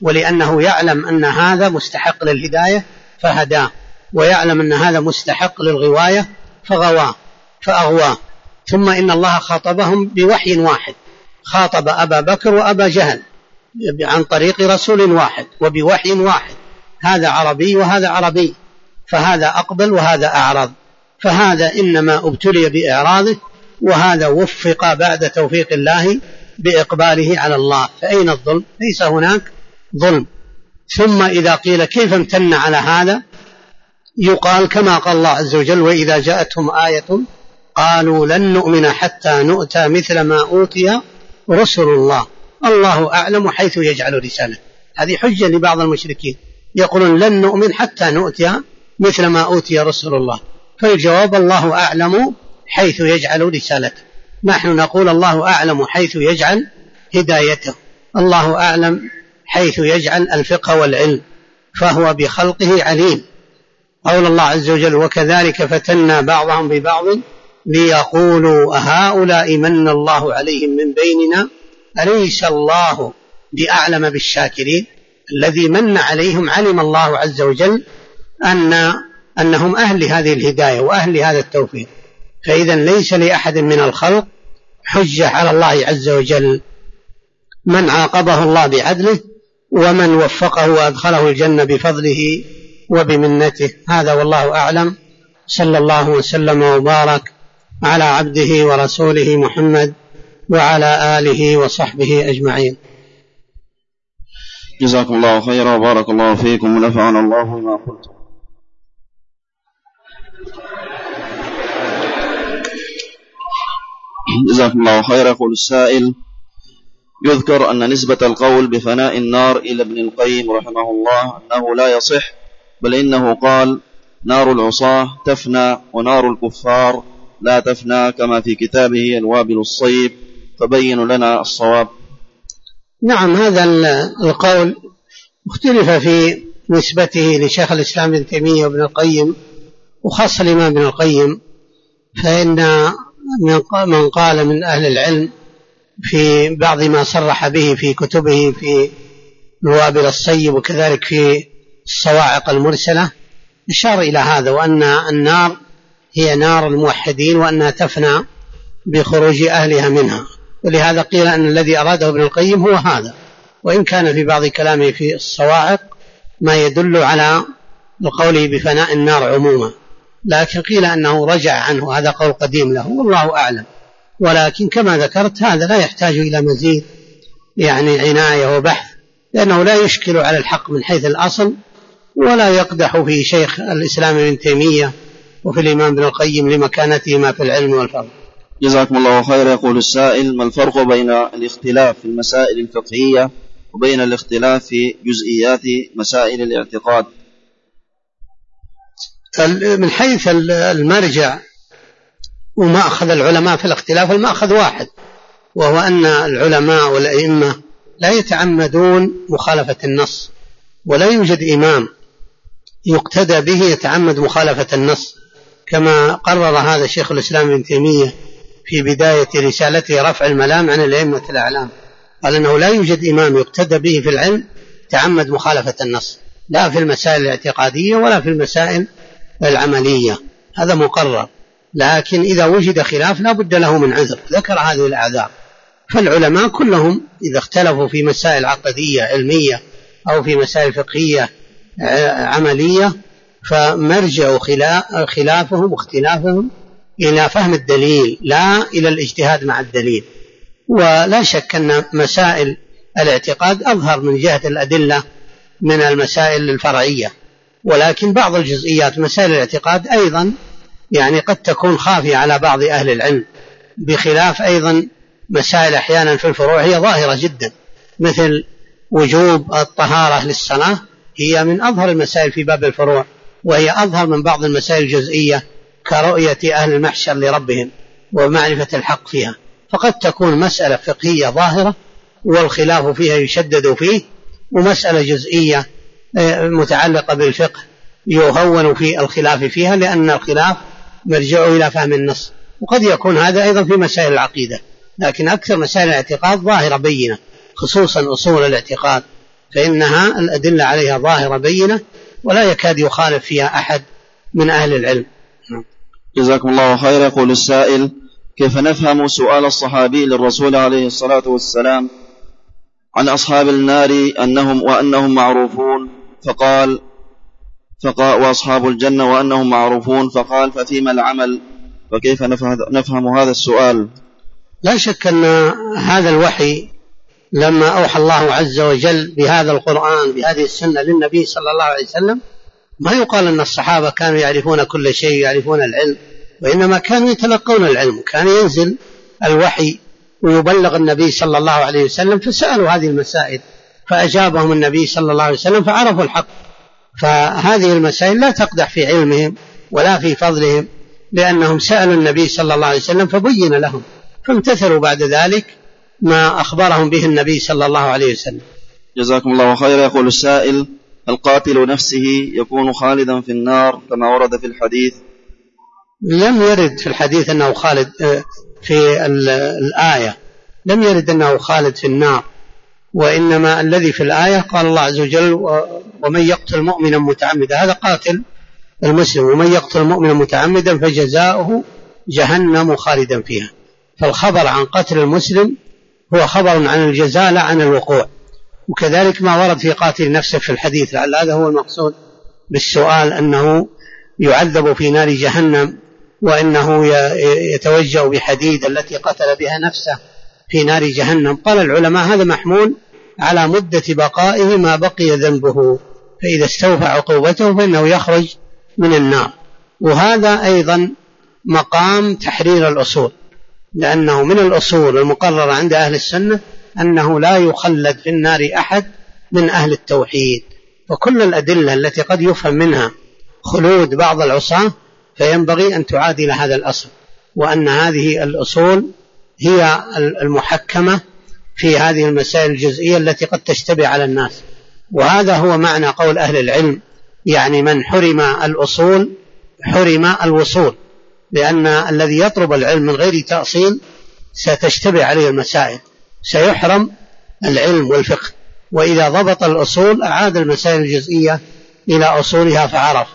ولأنه يعلم أن هذا مستحق للهداية فهداه، ويعلم أن هذا مستحق للغواية فأغواه. ثم إن الله خاطبهم بوحي واحد، خاطب أبا بكر وأبا جهل عن طريق رسول واحد وبوحي واحد، هذا عربي وهذا عربي، فهذا أقبل وهذا أعرض، فهذا إنما ابتلي بإعراضه، وهذا وفق بعد توفيق الله بإقباله على الله. فأين الظلم؟ ليس هناك ظلم. ثم إذا قيل كيف امتن على هذا، يقال كما قال الله عز وجل: وإذا جاءتهم آية قالوا لن نؤمن حتى نؤتى مثل ما أوتي رسل الله، الله أعلم حيث يجعل رسالته. هذه حجة لبعض المشركين، يقولون لن نؤمن حتى نؤتي مثل ما أوتي رسل الله، فالجواب الله أعلم حيث يجعل رسالته. نحن نقول الله أعلم حيث يجعل هدايته، الله أعلم حيث يجعل الفقه والعلم، فهو بخلقه عليم. قول الله عز وجل: وكذلك فتنا بعضهم ببعض ليقولوا أهؤلاء من الله عليهم من بيننا أليس الله بأعلم بالشاكرين. الذي من عليهم علم الله عز وجل أنهم أهل هذه الهداية وأهل هذا التوفيق، فإذا ليس لأحد من الخلق حجة على الله عز وجل. من عاقبه الله بعدله، ومن وفقه وأدخله الجنة بفضله وبمنته. هذا والله أعلم. صلى الله وسلم وبارك على عبده ورسوله محمد وعلى آله وصحبه أجمعين. جزاكم الله خيرا وبارك الله فيكم ونفعنا الله بما قلتم. جزاكم الله خيرا. يقول السائل: يذكر أن نسبة القول بفناء النار إلى ابن القيم رحمه الله أنه لا يصح، بل إنه قال: نار العصاة تفنى ونار الكفار لا تفنى، كما في كتابه الوابل الصيب، فبين لنا الصواب. نعم، هذا القول اختلف في نسبته لشيخ الإسلام ابن تيمية وابن القيم، وخاصة الإمام ابن القيم، فإن من قال من أهل العلم في بعض ما صرح به في كتبه في الوابل الصيب وكذلك في الصواعق المرسلة أشار إلى هذا، وأن النار هي نار الموحدين وأنها تفنى بخروج أهلها منها. ولهذا قيل أن الذي أراده ابن القيم هو هذا، وإن كان في بعض كلامه في الصواعق ما يدل على قوله بفناء النار عموما، لكن قيل أنه رجع عنه، هذا قول قديم له والله أعلم. ولكن كما ذكرت هذا لا يحتاج إلى مزيد عناية وبحث، لأنه لا يشكل على الحق من حيث الأصل، ولا يقدح في شيخ الإسلام ابن تيمية وفي الإمام ابن القيم لمكانتهما في العلم والفضل. جزاكم الله خير. يقول السائل: ما الفرق بين الاختلاف في المسائل الفقهية وبين الاختلاف في جزئيات مسائل الاعتقاد؟ من حيث المرجع وما أخذ العلماء في الاختلاف، المأخذ واحد، وهو أن العلماء والأئمة لا يتعمدون مخالفة النص، ولا يوجد إمام يقتدى به يتعمد مخالفة النص، كما قرر هذا شيخ الإسلام ابن تيمية في بداية رسالته رفع الملام عن الأئمة الأعلام، قال أنه لا يوجد إمام يقتدى به في العلم تعمد مخالفة النص، لا في المسائل الاعتقادية ولا في المسائل العملية، هذا مقرر. لكن إذا وجد خلاف لا بد له من عذر، ذكر هذه الأعذار. فالعلماء كلهم إذا اختلفوا في مسائل عقدية علمية أو في مسائل فقهية عملية، فمرجع خلافهم واختلافهم إلى فهم الدليل لا إلى الاجتهاد مع الدليل. ولا شك أن مسائل الاعتقاد أظهر من جهة الأدلة من المسائل الفرعية، ولكن بعض الجزئيات مسائل الاعتقاد أيضا قد تكون خافية على بعض أهل العلم، بخلاف أيضا مسائل أحيانا في الفروع هي ظاهرة جدا، مثل وجوب الطهارة للصلاة، هي من أظهر المسائل في باب الفروع، وهي أظهر من بعض المسائل الجزئية كرؤية أهل المحشر لربهم ومعرفة الحق فيها. فقد تكون مسألة فقهية ظاهرة والخلاف فيها يشدد فيه، ومسألة جزئية متعلقة بالفقه يهون في الخلاف فيها، لأن الخلاف مرجعه إلى فهم النص. وقد يكون هذا أيضا في مسائل العقيدة، لكن أكثر مسائل الاعتقاد ظاهرة بينة، خصوصا أصول الاعتقاد فإنها الأدلة عليها ظاهرة بينة ولا يكاد يخالف فيها أحد من أهل العلم. جزاكم الله خير. يقول السائل: كيف نفهم سؤال الصحابي للرسول عليه الصلاة والسلام عن أصحاب النار وأنهم معروفون فقال وأصحاب الجنة وأنهم معروفون فقال ففيما العمل؟ فكيف نفهم هذا السؤال؟ لا شك أن هذا الوحي لما أوحى الله عز وجل بهذا القرآن بهذه السنة للنبي صلى الله عليه وسلم ما يقال أن الصحابة كانوا يعرفون كل شيء يعرفون العلم، وإنما كانوا يتلقون العلم، كان ينزل الوحي ويبلغ النبي صلى الله عليه وسلم، فسألوا هذه المسائل فأجابهم النبي صلى الله عليه وسلم فعرفوا الحق. فهذه المسائل لا تقدح في علمهم ولا في فضلهم، لأنهم سألوا النبي صلى الله عليه وسلم فبين لهم فامتثلوا بعد ذلك ما أخبرهم به النبي صلى الله عليه وسلم. جزاكم الله خير. يقول السائل: القاتل نفسه يكون خالدا في النار كما ورد في الحديث؟ لم يرد في الحديث أنه خالد، في الآية لم يرد أنه خالد في النار، وإنما الذي في الآية قال الله عز وجل: ومن يقتل مؤمنا متعمدا، هذا قاتل المسلم، ومن يقتل مؤمنا متعمدا فجزاؤه جهنم خالدا فيها. فالخبر عن قتل المسلم هو خبر عن الجزاء لا عن الوقوع. وكذلك ما ورد في قاتل نفسه في الحديث، لعل هذا هو المقصود بالسؤال، أنه يعذب في نار جهنم، وأنه يتوجأ بحديد التي قتل بها نفسه في نار جهنم. قال العلماء هذا محمول على مدة بقائه ما بقي ذنبه، فإذا استوفى عقوبته فإنه يخرج من النار. وهذا أيضا مقام تحرير الأصول، لأنه من الأصول المقررة عند أهل السنة أنه لا يخلد في النار أحد من أهل التوحيد. وكل الأدلة التي قد يفهم منها خلود بعض العصاة فينبغي أن تعادل هذا الأصل، وأن هذه الأصول هي المحكمة في هذه المسائل الجزئية التي قد تشتبه على الناس. وهذا هو معنى قول أهل العلم، يعني من حرم الأصول حرم الوصول، لأن الذي يطلب العلم من غير تأصيل ستشتبه عليه المسائل، سيحرم العلم والفقه. وإذا ضبط الأصول أعاد المسائل الجزئية إلى أصولها فعرف.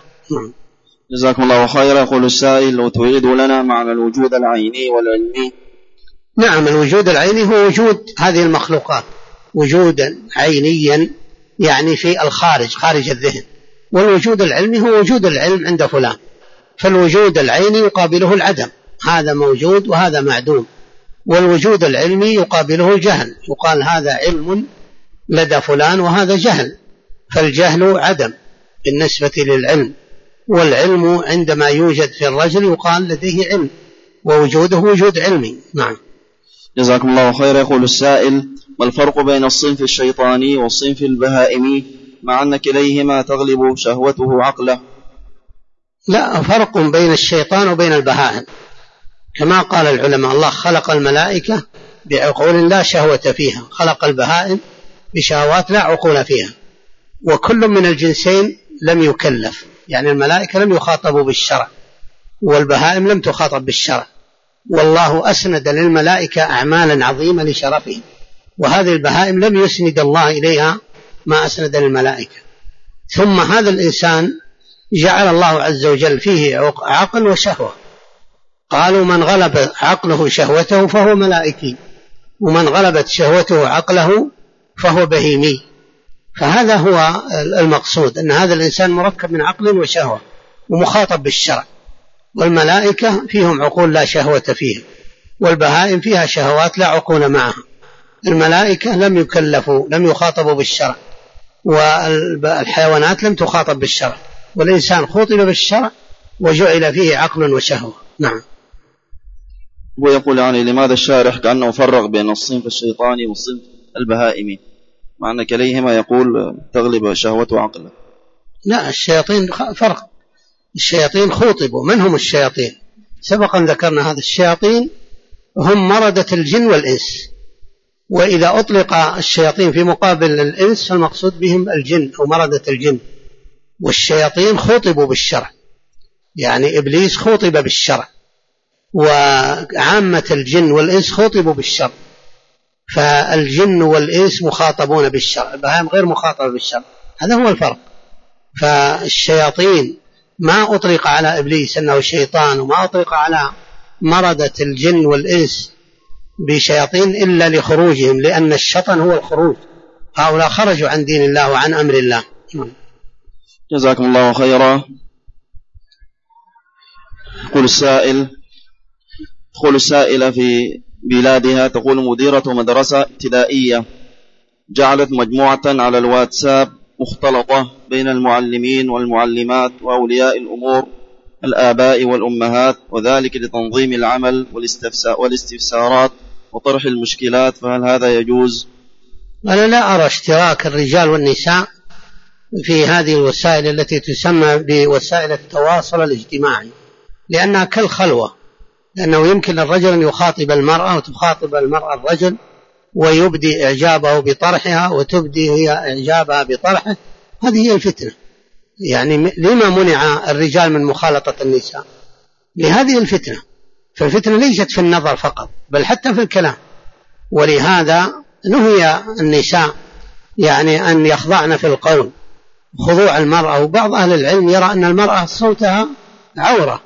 جزاكم الله خيرا. يقول السائل: لو توعد لنا معنى الوجود العيني والعلمي؟ نعم، الوجود العيني هو وجود هذه المخلوقات وجودا عينيا، يعني في الخارج، خارج الذهن. والوجود العلمي هو وجود العلم عند فلان. فالوجود العيني يقابله العدم، هذا موجود وهذا معدوم. والوجود العلمي يقابله الجهل، يقال هذا علم لدى فلان وهذا جهل. فالجهل عدم بالنسبة للعلم، والعلم عندما يوجد في الرجل يقال لديه علم، ووجوده وجود علمي. نعم. جزاكم الله خير. يقول السائل: ما الفرق بين الصنف الشيطاني والصنف البهائمي مع أن كليهما تغلب شهوته عقله؟ لا فرق بين الشيطان وبين البهائم، كما قال العلماء: الله خلق الملائكة بعقول لا شهوة فيها، خلق البهائم بشهوات لا عقول فيها. وكل من الجنسين لم يكلف، يعني الملائكة لم يخاطبوا بالشرع والبهائم لم تخاطب بالشرع. والله أسند للملائكة أعمالا عظيمة لشرفه، وهذه البهائم لم يسند الله إليها ما أسند للملائكة. ثم هذا الإنسان جعل الله عز وجل فيه عقل وشهوة، قالوا من غلب عقله شهوته فهو ملائكي، ومن غلبت شهوته عقله فهو بهيمي. فهذا هو المقصود، أن هذا الإنسان مركب من عقل وشهوة ومخاطب بالشرع. والملائكة فيهم عقول لا شهوة فيها، والبهائم فيها شهوات لا عقول معها. الملائكة لم يكلفوا، لم يخاطبوا بالشرع، والحيوانات لم تخاطب بالشرع، والإنسان خاطب بالشرع وجعل فيه عقل وشهوة. نعم. ويقول يعني لماذا الشارح كأنه فرق بين الصنف الشيطاني والصنف البهائمي مع أن كليهما يقول تغلب شهوته عقله؟ لا، الشياطين فرق، الشياطين خوطبوا. من هم الشياطين؟ سبقا ذكرنا هذا، الشياطين هم مردة الجن والإنس، وإذا أطلق الشياطين في مقابل الإنس فالمقصود بهم الجن أو مردة الجن. والشياطين خوطبوا بالشرع، يعني إبليس خوطب بالشرع، وعامة الجن والإنس خوطبوا بالشرع. فالجن والإنس مخاطبون بالشرع، البهائم غير مخاطبة بالشرع، هذا هو الفرق. فالشياطين ما أطلق على إبليس أنه شيطان، وما أطلق على مردة الجن والإنس بشياطين إلا لخروجهم، لأن الشطن هو الخروج، هؤلاء خرجوا عن دين الله وعن أمر الله. جزاكم الله خيرا. يقول السائل في بلادها، تقول مديرة مدرسة ابتدائية جعلت مجموعة على الواتساب مختلطة بين المعلمين والمعلمات وأولياء الأمور الآباء والأمهات، وذلك لتنظيم العمل والاستفسارات وطرح المشكلات، فهل هذا يجوز؟ أنا لا أرى اشتراك الرجال والنساء في هذه الوسائل التي تسمى بوسائل التواصل الاجتماعي، لأنها كالخلوة، لأنه يمكن الرجل أن يخاطب المرأة وتخاطب المرأة الرجل، ويبدي إعجابه بطرحها وتبدي هي إعجابها بطرحه. هذه هي الفتنة. يعني لما منع الرجال من مخالطة النساء؟ لهذه الفتنة. فالفتنة ليست في النظر فقط، بل حتى في الكلام. ولهذا نهي النساء يعني أن يخضعن في القول خضوع المرأة، وبعض أهل العلم يرى أن المرأة صوتها عورة.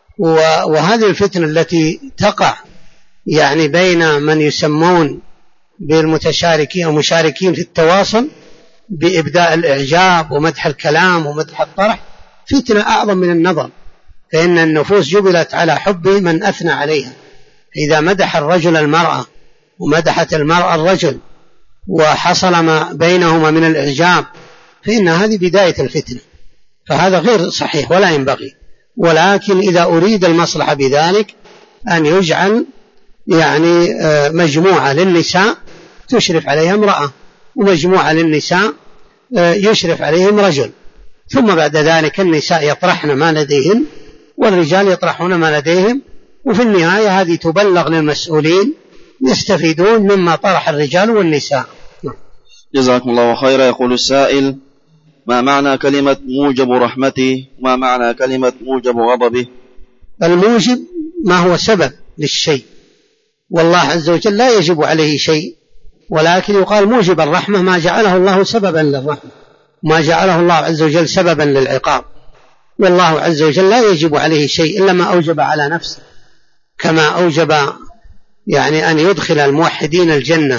وهذه الفتنة التي تقع يعني بين من يسمون بالمتشاركين ومشاركين في التواصل بإبداء الإعجاب ومدح الكلام ومدح الطرح، فتنة أعظم من النظر، فإن النفوس جبلت على حب من أثنى عليها. إذا مدح الرجل المرأة ومدحت المرأة الرجل وحصل ما بينهما من الإعجاب، فإن هذه بداية الفتنة، فهذا غير صحيح ولا ينبغي. ولكن إذا أريد المصلحة بذلك أن يجعل يعني مجموعة للنساء تشرف عليها امرأة، ومجموعة للنساء يشرف عليهم رجل، ثم بعد ذلك النساء يطرحن ما لديهن والرجال يطرحون ما لديهم، وفي النهاية هذه تبلغ للمسؤولين يستفيدون مما طرح الرجال والنساء. جزاكم الله خيرا. يقول السائل: ما معنى كلمة موجب رحمته؟ وما معنى كلمة موجب غضبه؟ الموجب ما هو سبب للشيء، والله عز وجل لا يجب عليه شيء، ولكن يقال موجب الرحمة ما جعله الله سببا للرحمة، ما جعله الله عز وجل سببا للعقاب. والله عز وجل لا يجب عليه شيء إلا ما أوجب على نفسه، كما أوجب يعني أن يدخل الموحدين الجنة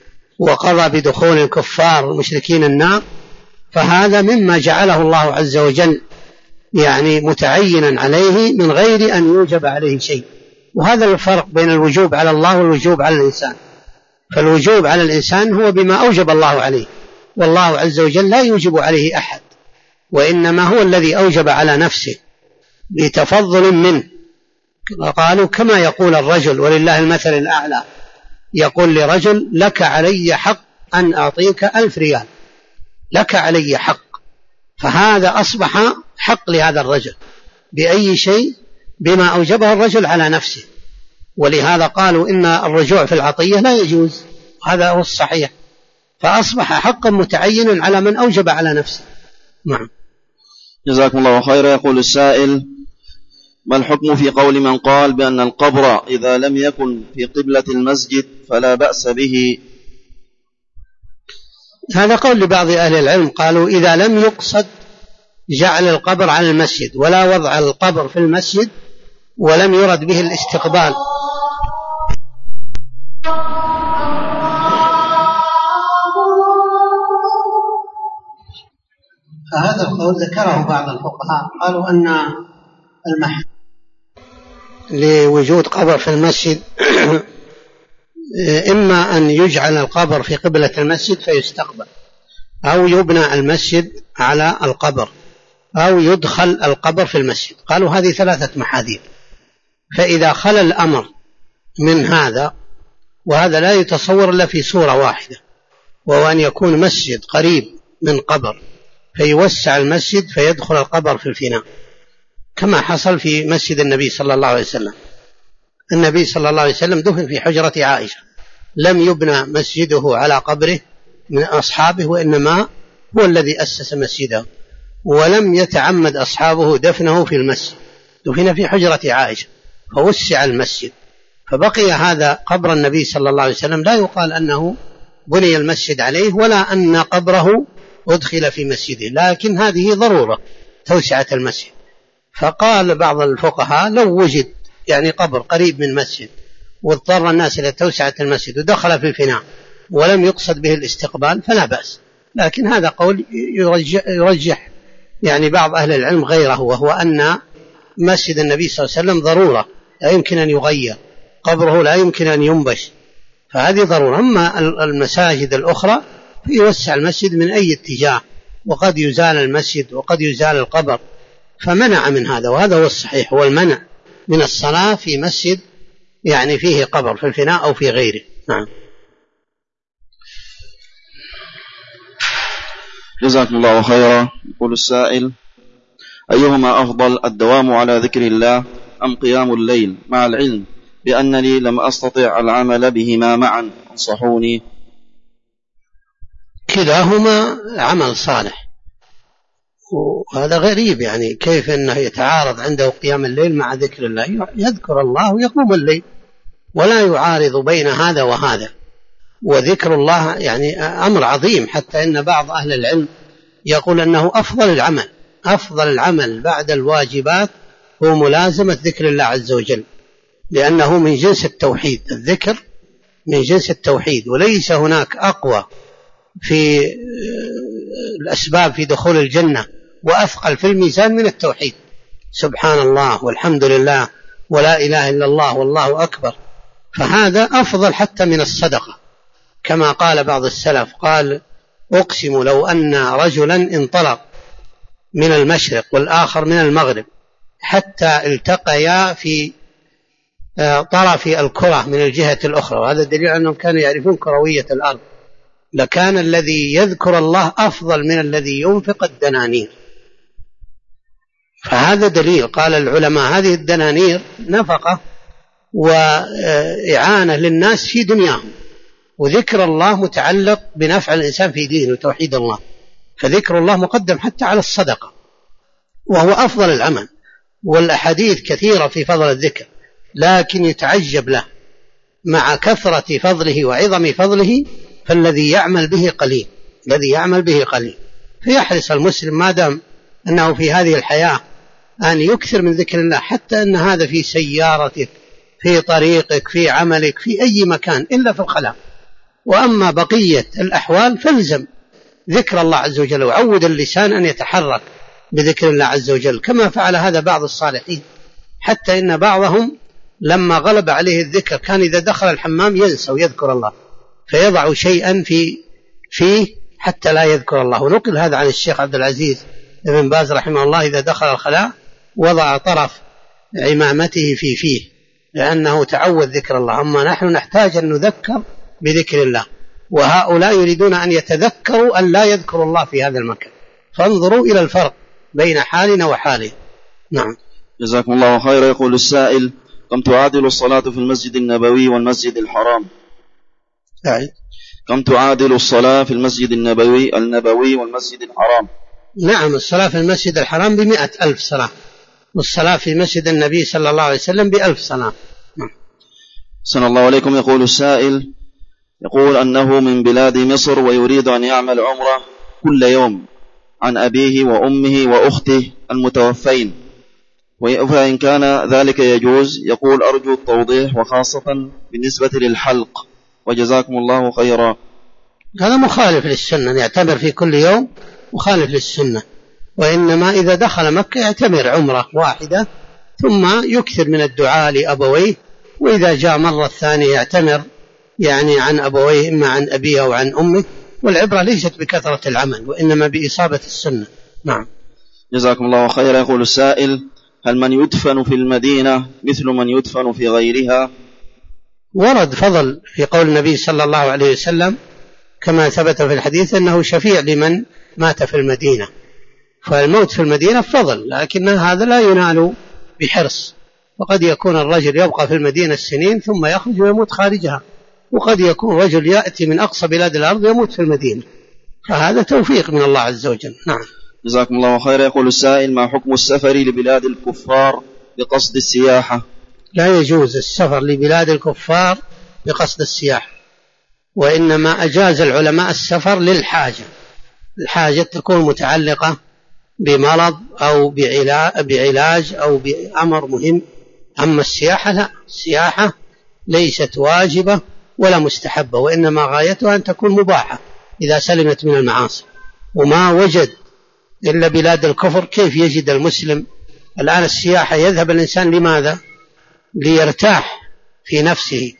وقضى بدخول الكفار والمشركين النار، فهذا مما جعله الله عز وجل يعني متعينا عليه من غير أن يوجب عليه شيء. وهذا الفرق بين الوجوب على الله والوجوب على الإنسان. فالوجوب على الإنسان هو بما أوجب الله عليه، والله عز وجل لا يوجب عليه أحد، وإنما هو الذي أوجب على نفسه بتفضل منه. قالوا كما يقول الرجل ولله المثل الأعلى، يقول لرجل: لك علي حق أن أعطيك 1000 ريال، لك علي حق. فهذا أصبح حق لهذا الرجل بأي شيء؟ بما أوجبه الرجل على نفسه. ولهذا قالوا إن الرجوع في العطية لا يجوز، هذا هو الصحيح، فأصبح حقا متعينا على من أوجب على نفسه. نعم. جزاكم الله خيرا. يقول السائل: ما الحكم في قول من قال بأن القبر إذا لم يكن في قبلة المسجد فلا بأس به؟ هذا قول لبعض أهل العلم، قالوا إذا لم يقصد جعل القبر على المسجد ولا وضع القبر في المسجد ولم يرد به الاستقبال، فهذا القول ذكره بعض الفقهاء، قالوا أن المحل لوجود قبر في المسجد إما أن يجعل القبر في قبلة المسجد فيستقبل، أو يبنى المسجد على القبر، أو يدخل القبر في المسجد. قالوا هذه 3 محاذير. فإذا خلى الأمر من هذا، وهذا لا يتصور إلا في صورة واحدة، وهو أن يكون مسجد قريب من قبر فيوسع المسجد فيدخل القبر في الفناء، كما حصل في مسجد النبي صلى الله عليه وسلم. النبي صلى الله عليه وسلم دفن في حجرة عائشة، لم يبنى مسجده على قبره من أصحابه، وإنما هو الذي أسس مسجده، ولم يتعمد أصحابه دفنه في المسجد، دفن في حجرة عائشة فوسع المسجد، فبقي هذا قبر النبي صلى الله عليه وسلم لا يقال أنه بني المسجد عليه ولا أن قبره أدخل في مسجده، لكن هذه ضرورة توسعة المسجد. فقال بعض الفقهاء لو وجد يعني قبر قريب من مسجد واضطر الناس إلى توسعة المسجد ودخل في الفناء ولم يقصد به الاستقبال فلا بأس، لكن هذا قول يرجح يعني بعض أهل العلم غيره، وهو أن مسجد النبي صلى الله عليه وسلم ضرورة لا يمكن أن يغير، قبره لا يمكن أن ينبش، فهذه ضرورة. أما المساجد الأخرى فيوسع المسجد من أي اتجاه، وقد يزال المسجد وقد يزال القبر، فمنع من هذا، وهذا هو الصحيح، هو المنع من الصلاة في مسجد يعني فيه قبر في الفناء أو في غيره. نعم. جزاكم الله خيرا. يقول السائل: أيهما أفضل، الدوام على ذكر الله أم قيام الليل، مع العلم بأنني لم أستطع العمل بهما معا، انصحوني. كلاهما عمل صالح، وهذا غريب، يعني كيف أنه يتعارض عنده قيام الليل مع ذكر الله؟ يذكر الله ويقوم الليل ولا يعارض بين هذا وهذا. وذكر الله يعني أمر عظيم، حتى إن بعض أهل العلم يقول أنه أفضل العمل بعد الواجبات هو ملازمة ذكر الله عز وجل، لأنه من جنس التوحيد، الذكر من جنس التوحيد، وليس هناك أقوى في الأسباب في دخول الجنة وأثقل في الميزان من التوحيد. سبحان الله والحمد لله ولا إله إلا الله والله أكبر، فهذا أفضل حتى من الصدقة، كما قال بعض السلف، قال: أقسم لو أن رجلا انطلق من المشرق والآخر من المغرب حتى التقيا في طرف الكرة من الجهة الأخرى، وهذا دليل أنهم كانوا يعرفون كروية الأرض، لكان الذي يذكر الله أفضل من الذي ينفق الدنانير. فهذا دليل. قال العلماء هذه الدنانير نفقة وإعانة للناس في دنياهم، وذكر الله متعلق بنفع الإنسان في دينه وتوحيد الله، فذكر الله مقدم حتى على الصدقة، وهو أفضل العمل. والأحاديث كثيرة في فضل الذكر، لكن يتعجب له مع كثرة فضله وعظم فضله، فالذي يعمل به قليل، فيحرص المسلم ما دام أنه في هذه الحياة أن يكثر من ذكر الله، حتى أن هذا في سيارتك، في طريقك، في عملك، في أي مكان إلا في الخلاء. وأما بقية الأحوال فالزم ذكر الله عز وجل، وعود اللسان أن يتحرك بذكر الله عز وجل، كما فعل هذا بعض الصالحين، حتى إن بعضهم لما غلب عليه الذكر كان إذا دخل الحمام ينسى ويذكر الله، فيضع شيئا فيه حتى لا يذكر الله. ونقل هذا عن الشيخ عبد العزيز بن باز رحمه الله، إذا دخل الخلاء وضع طرف عمامته فيه، لأنه تعود ذكر الله. أما نحن نحتاج أن نذكر بذكر الله، وهؤلاء يريدون أن يتذكروا أن لا يذكروا الله في هذا المكان، فانظروا إلى الفرق بين حالنا وحاله. نعم. جزاكم الله خيرا. يقول السائل: كم تعادل الصلاة في المسجد النبوي والمسجد الحرام؟ كم تعادل الصلاة في المسجد النبوي والمسجد الحرام؟ نعم، الصلاة في المسجد الحرام ب100,000 صلاة، والصلاة في مسجد النبي صلى الله عليه وسلم ب1000 صلاة. صلى الله عليكم. يقول السائل، يقول أنه من بلاد مصر ويريد أن يعمل عمرة كل يوم عن أبيه وأمه وأخته المتوفين، فإن كان ذلك يجوز. يقول: أرجو التوضيح، وخاصة بالنسبة للحلق، وجزاكم الله خيرا. هذا مخالف للسنة، يعتبر في كل يوم مخالف للسنة، وإنما إذا دخل مكة يعتمر عمرة واحدة ثم يكثر من الدعاء لأبويه، وإذا جاء مرة ثانية يعتمر يعني عن أبويه، إما عن أبيه أو عن أمه، والعبرة ليست بكثرة العمل وإنما بإصابة السنة. نعم. جزاكم الله خيرا. يقول السائل: هل من يدفن في المدينة مثل من يدفن في غيرها؟ ورد فضل في قول النبي صلى الله عليه وسلم كما ثبت في الحديث أنه شفيع لمن مات في المدينة، فالموت في المدينة فضل، لكن هذا لا ينال بحرص، وقد يكون الرجل يبقى في المدينة السنين ثم يخرج ويموت خارجها، وقد يكون رجل يأتي من أقصى بلاد الأرض يموت في المدينة، فهذا توفيق من الله عز وجل. نعم. جزاكم الله خيرا. يقول السائل: ما حكم السفر لبلاد الكفار بقصد السياحة؟ لا يجوز السفر لبلاد الكفار بقصد السياحة، وإنما أجاز العلماء السفر للحاجة، الحاجة تكون متعلقة بمرض أو بعلاج أو بأمر مهم. أما السياحة لا، السياحة ليست واجبة ولا مستحبة، وإنما غايتها أن تكون مباحة إذا سلمت من المعاصي. وما وجد إلا بلاد الكفر، كيف يجد المسلم الآن السياحة؟ يذهب الإنسان لماذا؟ ليرتاح في نفسه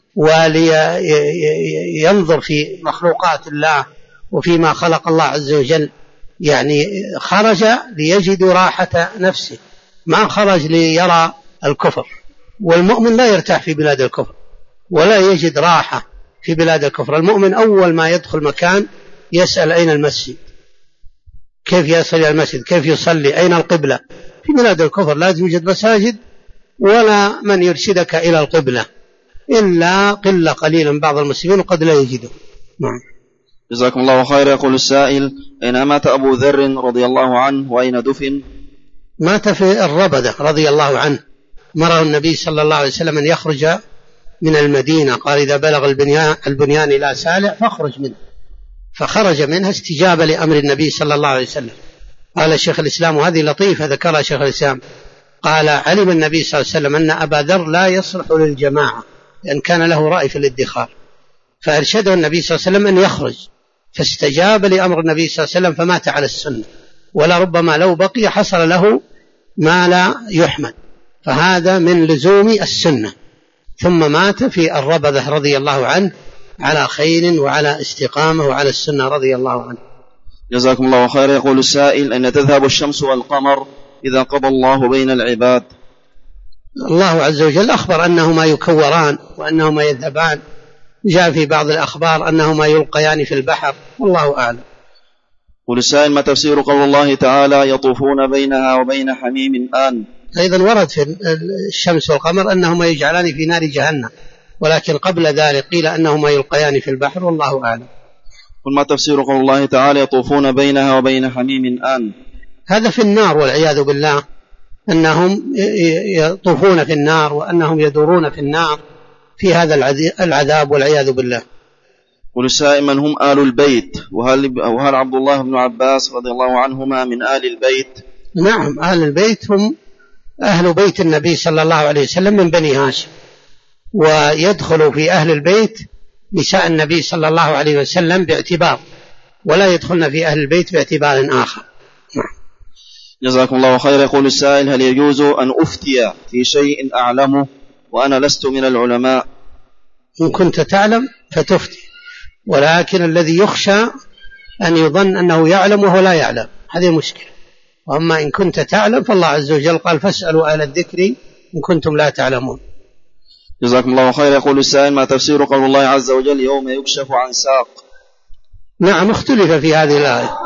ولينظر في مخلوقات الله وفيما خلق الله عز وجل، يعني خرج ليجد راحة نفسه، ما خرج ليرى الكفر. والمؤمن لا يرتاح في بلاد الكفر ولا يجد راحة في بلاد الكفر. المؤمن أول ما يدخل مكان يسأل أين المسجد، كيف يصل إلى المسجد، كيف يصلي، أين القبلة. في بلاد الكفر لا يوجد مساجد ولا من يرشدك إلى القبلة إلا قلة قليلا من بعض المسلمين وقد لا يجده. نعم. جزاكم الله خير. يقول السائل: أين مات أبو ذر رضي الله عنه وأين دفن؟ مات في الربذة رضي الله عنه، مره النبي صلى الله عليه وسلم أن يخرج من المدينة، قال: إذا بلغ البنيان إلى سالع فاخرج منه، فخرج منها استجابة لأمر النبي صلى الله عليه وسلم. قال شيخ الإسلام، وهذه لطيفة ذكرها شيخ الإسلام، قال: علم النبي صلى الله عليه وسلم أن أبا ذر لا يصلح للجماعة لأن كان له رأي في الادخار، فأرشده النبي صلى الله عليه وسلم أن يخرج، فاستجاب لأمر النبي صلى الله عليه وسلم فمات على السنة، ولا ربما لو بقي حصل له ما لا يحمد، فهذا من لزوم السنة. ثم مات في الربذة رضي الله عنه على خير وعلى استقامة وعلى السنة رضي الله عنه. جزاكم الله خير. يقول السائل: أن تذهب الشمس والقمر إذا قضى الله بين العباد؟ الله عز وجل أخبر أنهما يكوران وأنهما يذهبان، جاء في بعض الأخبار أنهما يلقيان في البحر، والله أعلم. يقول السائل: ما تفسير قول الله تعالى: يطوفون بينها وبين حميم آن؟ أيضا ورد في الشمس والقمر أنهما يجعلان في نار جهنم، ولكن قبل ذلك قيل أنهما يلقيان في البحر، والله أعلم. ما تفسير قول الله تعالى: يطوفون بينها وبين حميم آن؟ هذا في النار والعياذ بالله، أنهم يطوفون في النار وأنهم يدورون في النار في هذا العذاب والعياذ بالله. والسائل: من هم آل البيت؟ وهل عبد الله بن عباس رضي الله عنهما من آل البيت؟ نعم، آل البيت هم أهل بيت النبي صلى الله عليه وسلم من بني هاشم، ويدخل في أهل البيت نساء النبي صلى الله عليه وسلم باعتبار، ولا يدخلن في أهل البيت باعتبار آخر. جزاكم الله خير. يقول السائل: هل يجوز أن أفتي في شيء أعلمه وأنا لست من العلماء؟ إن كنت تعلم فتفتي، ولكن الذي يخشى أن يظن أنه يعلم وهو لا يعلم، هذه مشكلة. وأما إن كنت تعلم فالله عز وجل قال: فاسألوا أهل الذكر إن كنتم لا تعلمون. جزاكم الله خير. يقول السائل: ما تفسير قول الله عز وجل: يوم يكشف عن ساق؟ نعم، اختلف في هذه الآية،